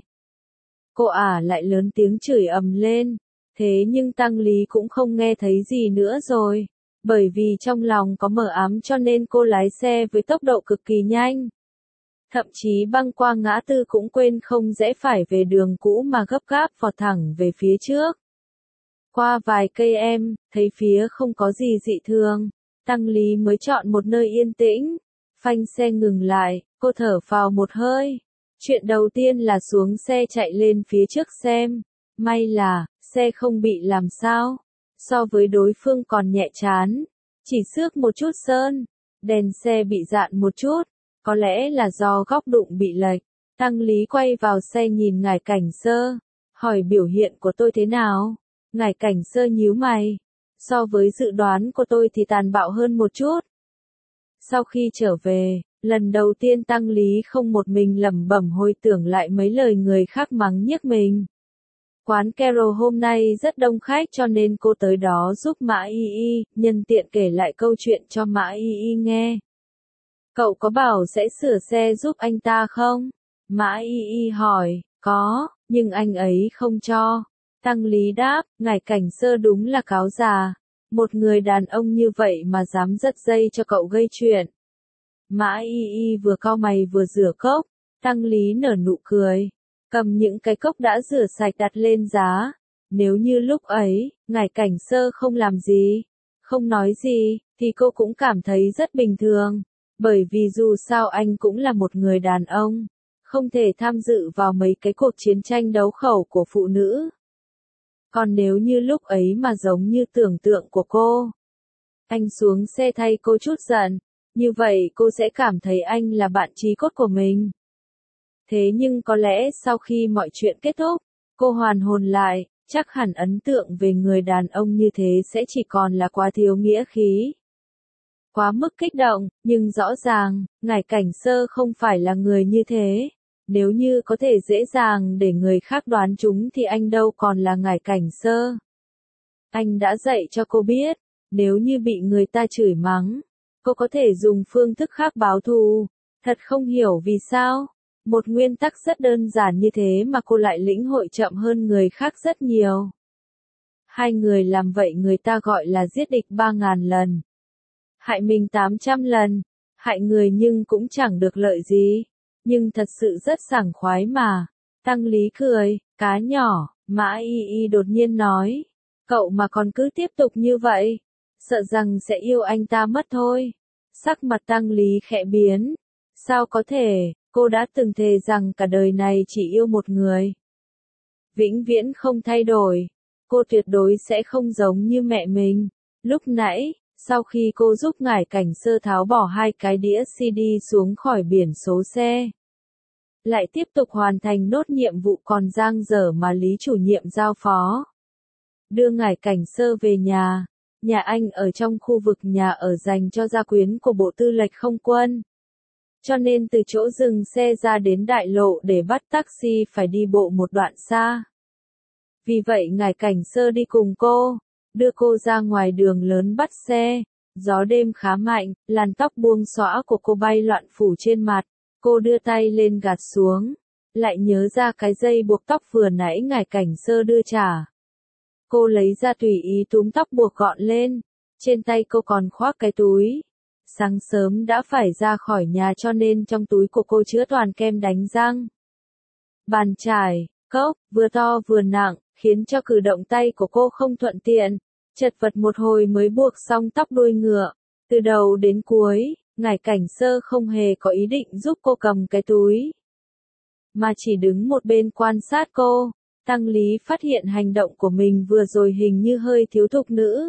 Cô ả lại lớn tiếng chửi ầm lên, thế nhưng Tăng Lý cũng không nghe thấy gì nữa rồi, bởi vì trong lòng có mờ ám cho nên cô lái xe với tốc độ cực kỳ nhanh. Thậm chí băng qua ngã tư cũng quên không rẽ phải về đường cũ mà gấp gáp vọt thẳng về phía trước. Qua vài cây em, thấy phía không có gì dị thường, Tăng Lý mới chọn một nơi yên tĩnh. Phanh xe ngừng lại, cô thở phào một hơi. Chuyện đầu tiên là xuống xe chạy lên phía trước xem. May là, xe không bị làm sao. So với đối phương còn nhẹ chán. Chỉ xước một chút sơn. Đèn xe bị dạn một chút. Có lẽ là do góc đụng bị lệch. Tăng Lý quay vào xe nhìn Ngải Cảnh Sơ. Hỏi biểu hiện của tôi thế nào? Ngải Cảnh Sơ nhíu mày. So với dự đoán của tôi thì tàn bạo hơn một chút. Sau khi trở về, lần đầu tiên Tăng Lý không một mình lẩm bẩm hồi tưởng lại mấy lời người khác mắng nhiếc mình. Quán Carol hôm nay rất đông khách cho nên cô tới đó giúp Mã Y Y, nhân tiện kể lại câu chuyện cho Mã Y Y nghe. Cậu có bảo sẽ sửa xe giúp anh ta không? Mã Y Y hỏi, có, nhưng anh ấy không cho. Tăng Lý đáp, Ngải Cảnh Sơ đúng là cáo già. Một người đàn ông như vậy mà dám giật dây cho cậu gây chuyện. Mã Y Y vừa cau mày vừa rửa cốc. Tăng Lý nở nụ cười. Cầm những cái cốc đã rửa sạch đặt lên giá. Nếu như lúc ấy, Ngải Cảnh Sơ không làm gì, không nói gì, thì cô cũng cảm thấy rất bình thường. Bởi vì dù sao anh cũng là một người đàn ông. Không thể tham dự vào mấy cái cuộc chiến tranh đấu khẩu của phụ nữ. Còn nếu như lúc ấy mà giống như tưởng tượng của cô, anh xuống xe thay cô chút giận, như vậy cô sẽ cảm thấy anh là bạn chí cốt của mình. Thế nhưng có lẽ sau khi mọi chuyện kết thúc, cô hoàn hồn lại, chắc hẳn ấn tượng về người đàn ông như thế sẽ chỉ còn là quá thiếu nghĩa khí. Quá mức kích động, nhưng rõ ràng, Ngải Cảnh Sơ không phải là người như thế. Nếu như có thể dễ dàng để người khác đoán chúng thì anh đâu còn là Ngải Cảnh Sơ. Anh đã dạy cho cô biết, nếu như bị người ta chửi mắng, cô có thể dùng phương thức khác báo thù. Thật không hiểu vì sao, một nguyên tắc rất đơn giản như thế mà cô lại lĩnh hội chậm hơn người khác rất nhiều. Hai người làm vậy người ta gọi là giết địch ba ngàn lần. Hại mình tám trăm lần, hại người nhưng cũng chẳng được lợi gì. Nhưng thật sự rất sảng khoái mà. Tăng Lý cười, cá nhỏ, Mã Y Y đột nhiên nói. Cậu mà còn cứ tiếp tục như vậy, sợ rằng sẽ yêu anh ta mất thôi. Sắc mặt Tăng Lý khẽ biến. Sao có thể, cô đã từng thề rằng cả đời này chỉ yêu một người. Vĩnh viễn không thay đổi. Cô tuyệt đối sẽ không giống như mẹ mình. Lúc nãy, sau khi cô giúp Ngải Cảnh Sơ tháo bỏ hai cái đĩa xê đê xuống khỏi biển số xe, lại tiếp tục hoàn thành nốt nhiệm vụ còn dang dở mà Lý chủ nhiệm giao phó. Đưa Ngải Cảnh Sơ về nhà. Nhà anh ở trong khu vực nhà ở dành cho gia quyến của Bộ Tư lệnh Không quân. Cho nên từ chỗ dừng xe ra đến đại lộ để bắt taxi phải đi bộ một đoạn xa. Vì vậy Ngải Cảnh Sơ đi cùng cô, đưa cô ra ngoài đường lớn bắt xe. Gió đêm khá mạnh, làn tóc buông xõa của cô bay loạn phủ trên mặt. Cô đưa tay lên gạt xuống, lại nhớ ra cái dây buộc tóc vừa nãy Ngải Cảnh Sơ đưa trả. Cô lấy ra tùy ý túm tóc buộc gọn lên, trên tay cô còn khoác cái túi. Sáng sớm đã phải ra khỏi nhà cho nên trong túi của cô chứa toàn kem đánh răng. Bàn chải, cốc, vừa to vừa nặng, khiến cho cử động tay của cô không thuận tiện. Chật vật một hồi mới buộc xong tóc đuôi ngựa. Từ đầu đến cuối, Ngải Cảnh Sơ không hề có ý định giúp cô cầm cái túi, mà chỉ đứng một bên quan sát cô. Tăng Lý phát hiện hành động của mình vừa rồi hình như hơi thiếu thục nữ.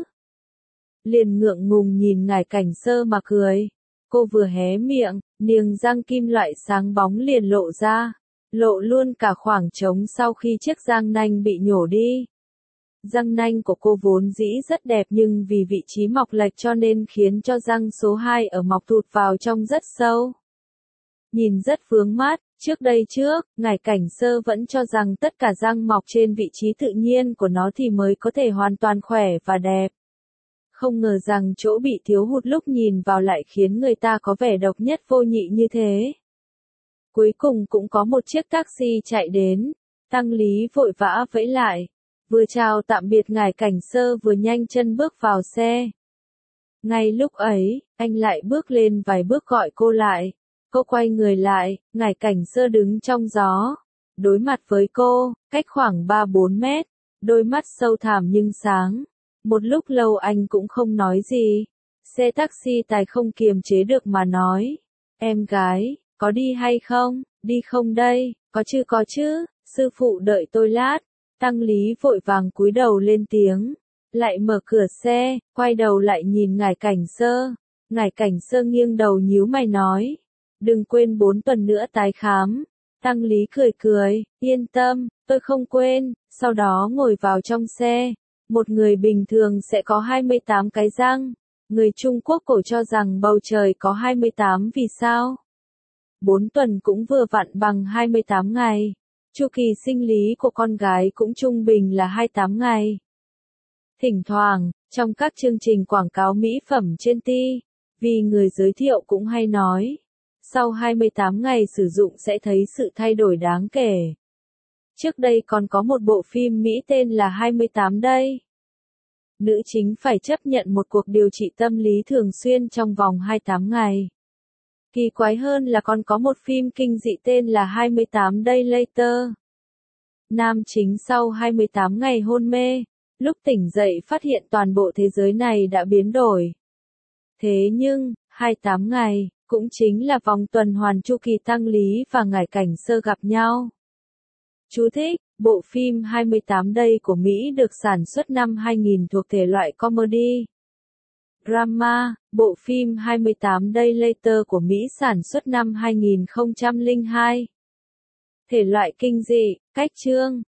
Liền ngượng ngùng nhìn Ngải Cảnh Sơ mà cười. Cô vừa hé miệng, niềng răng kim loại sáng bóng liền lộ ra, lộ luôn cả khoảng trống sau khi chiếc răng nanh bị nhổ đi. Răng nanh của cô vốn dĩ rất đẹp nhưng vì vị trí mọc lệch cho nên khiến cho răng số hai ở mọc thụt vào trong rất sâu. Nhìn rất vướng mắt, trước đây trước, Ngải Cảnh Sơ vẫn cho rằng tất cả răng mọc trên vị trí tự nhiên của nó thì mới có thể hoàn toàn khỏe và đẹp. Không ngờ rằng chỗ bị thiếu hụt lúc nhìn vào lại khiến người ta có vẻ độc nhất vô nhị như thế. Cuối cùng cũng có một chiếc taxi chạy đến, Tăng Lý vội vã vẫy lại. Vừa chào tạm biệt Ngải Cảnh Sơ vừa nhanh chân bước vào xe. Ngay lúc ấy, anh lại bước lên vài bước gọi cô lại. Cô quay người lại, Ngải Cảnh Sơ đứng trong gió. Đối mặt với cô, cách khoảng ba bốn mét, đôi mắt sâu thẳm nhưng sáng. Một lúc lâu anh cũng không nói gì. Xe taxi tài không kiềm chế được mà nói. Em gái, có đi hay không? Đi không đây? Có chứ có chứ, sư phụ đợi tôi lát. Tăng Lý vội vàng cúi đầu lên tiếng, lại mở cửa xe, quay đầu lại nhìn Ngải Cảnh Sơ. Ngải Cảnh Sơ nghiêng đầu nhíu mày nói, đừng quên bốn tuần nữa tái khám. Tăng Lý cười cười, yên tâm, tôi không quên, sau đó ngồi vào trong xe. Một người bình thường sẽ có hai mươi tám cái răng. Người Trung Quốc cổ cho rằng bầu trời có hai mươi tám vì sao. Bốn tuần cũng vừa vặn bằng hai mươi tám ngày. Chu kỳ sinh lý của con gái cũng trung bình là hai mươi tám ngày. Thỉnh thoảng, trong các chương trình quảng cáo mỹ phẩm trên ti vi người giới thiệu cũng hay nói, sau hai mươi tám ngày sử dụng sẽ thấy sự thay đổi đáng kể. Trước đây còn có một bộ phim Mỹ tên là hai mươi tám đây. Nữ chính phải chấp nhận một cuộc điều trị tâm lý thường xuyên trong vòng hai mươi tám ngày. Kỳ quái hơn là còn có một phim kinh dị tên là hai mươi tám Day Later. Nam chính sau hai mươi tám ngày hôn mê, lúc tỉnh dậy phát hiện toàn bộ thế giới này đã biến đổi. Thế nhưng, hai mươi tám ngày, cũng chính là vòng tuần hoàn chu kỳ Tăng Lý và Ngải Cảnh Sơ gặp nhau. Chú thích, bộ phim hai mươi tám Day của Mỹ được sản xuất năm hai nghìn thuộc thể loại comedy. Drama, bộ phim hai mươi tám Day Later của Mỹ sản xuất năm hai nghìn không trăm lẻ hai. Thể loại kinh dị, cách chương,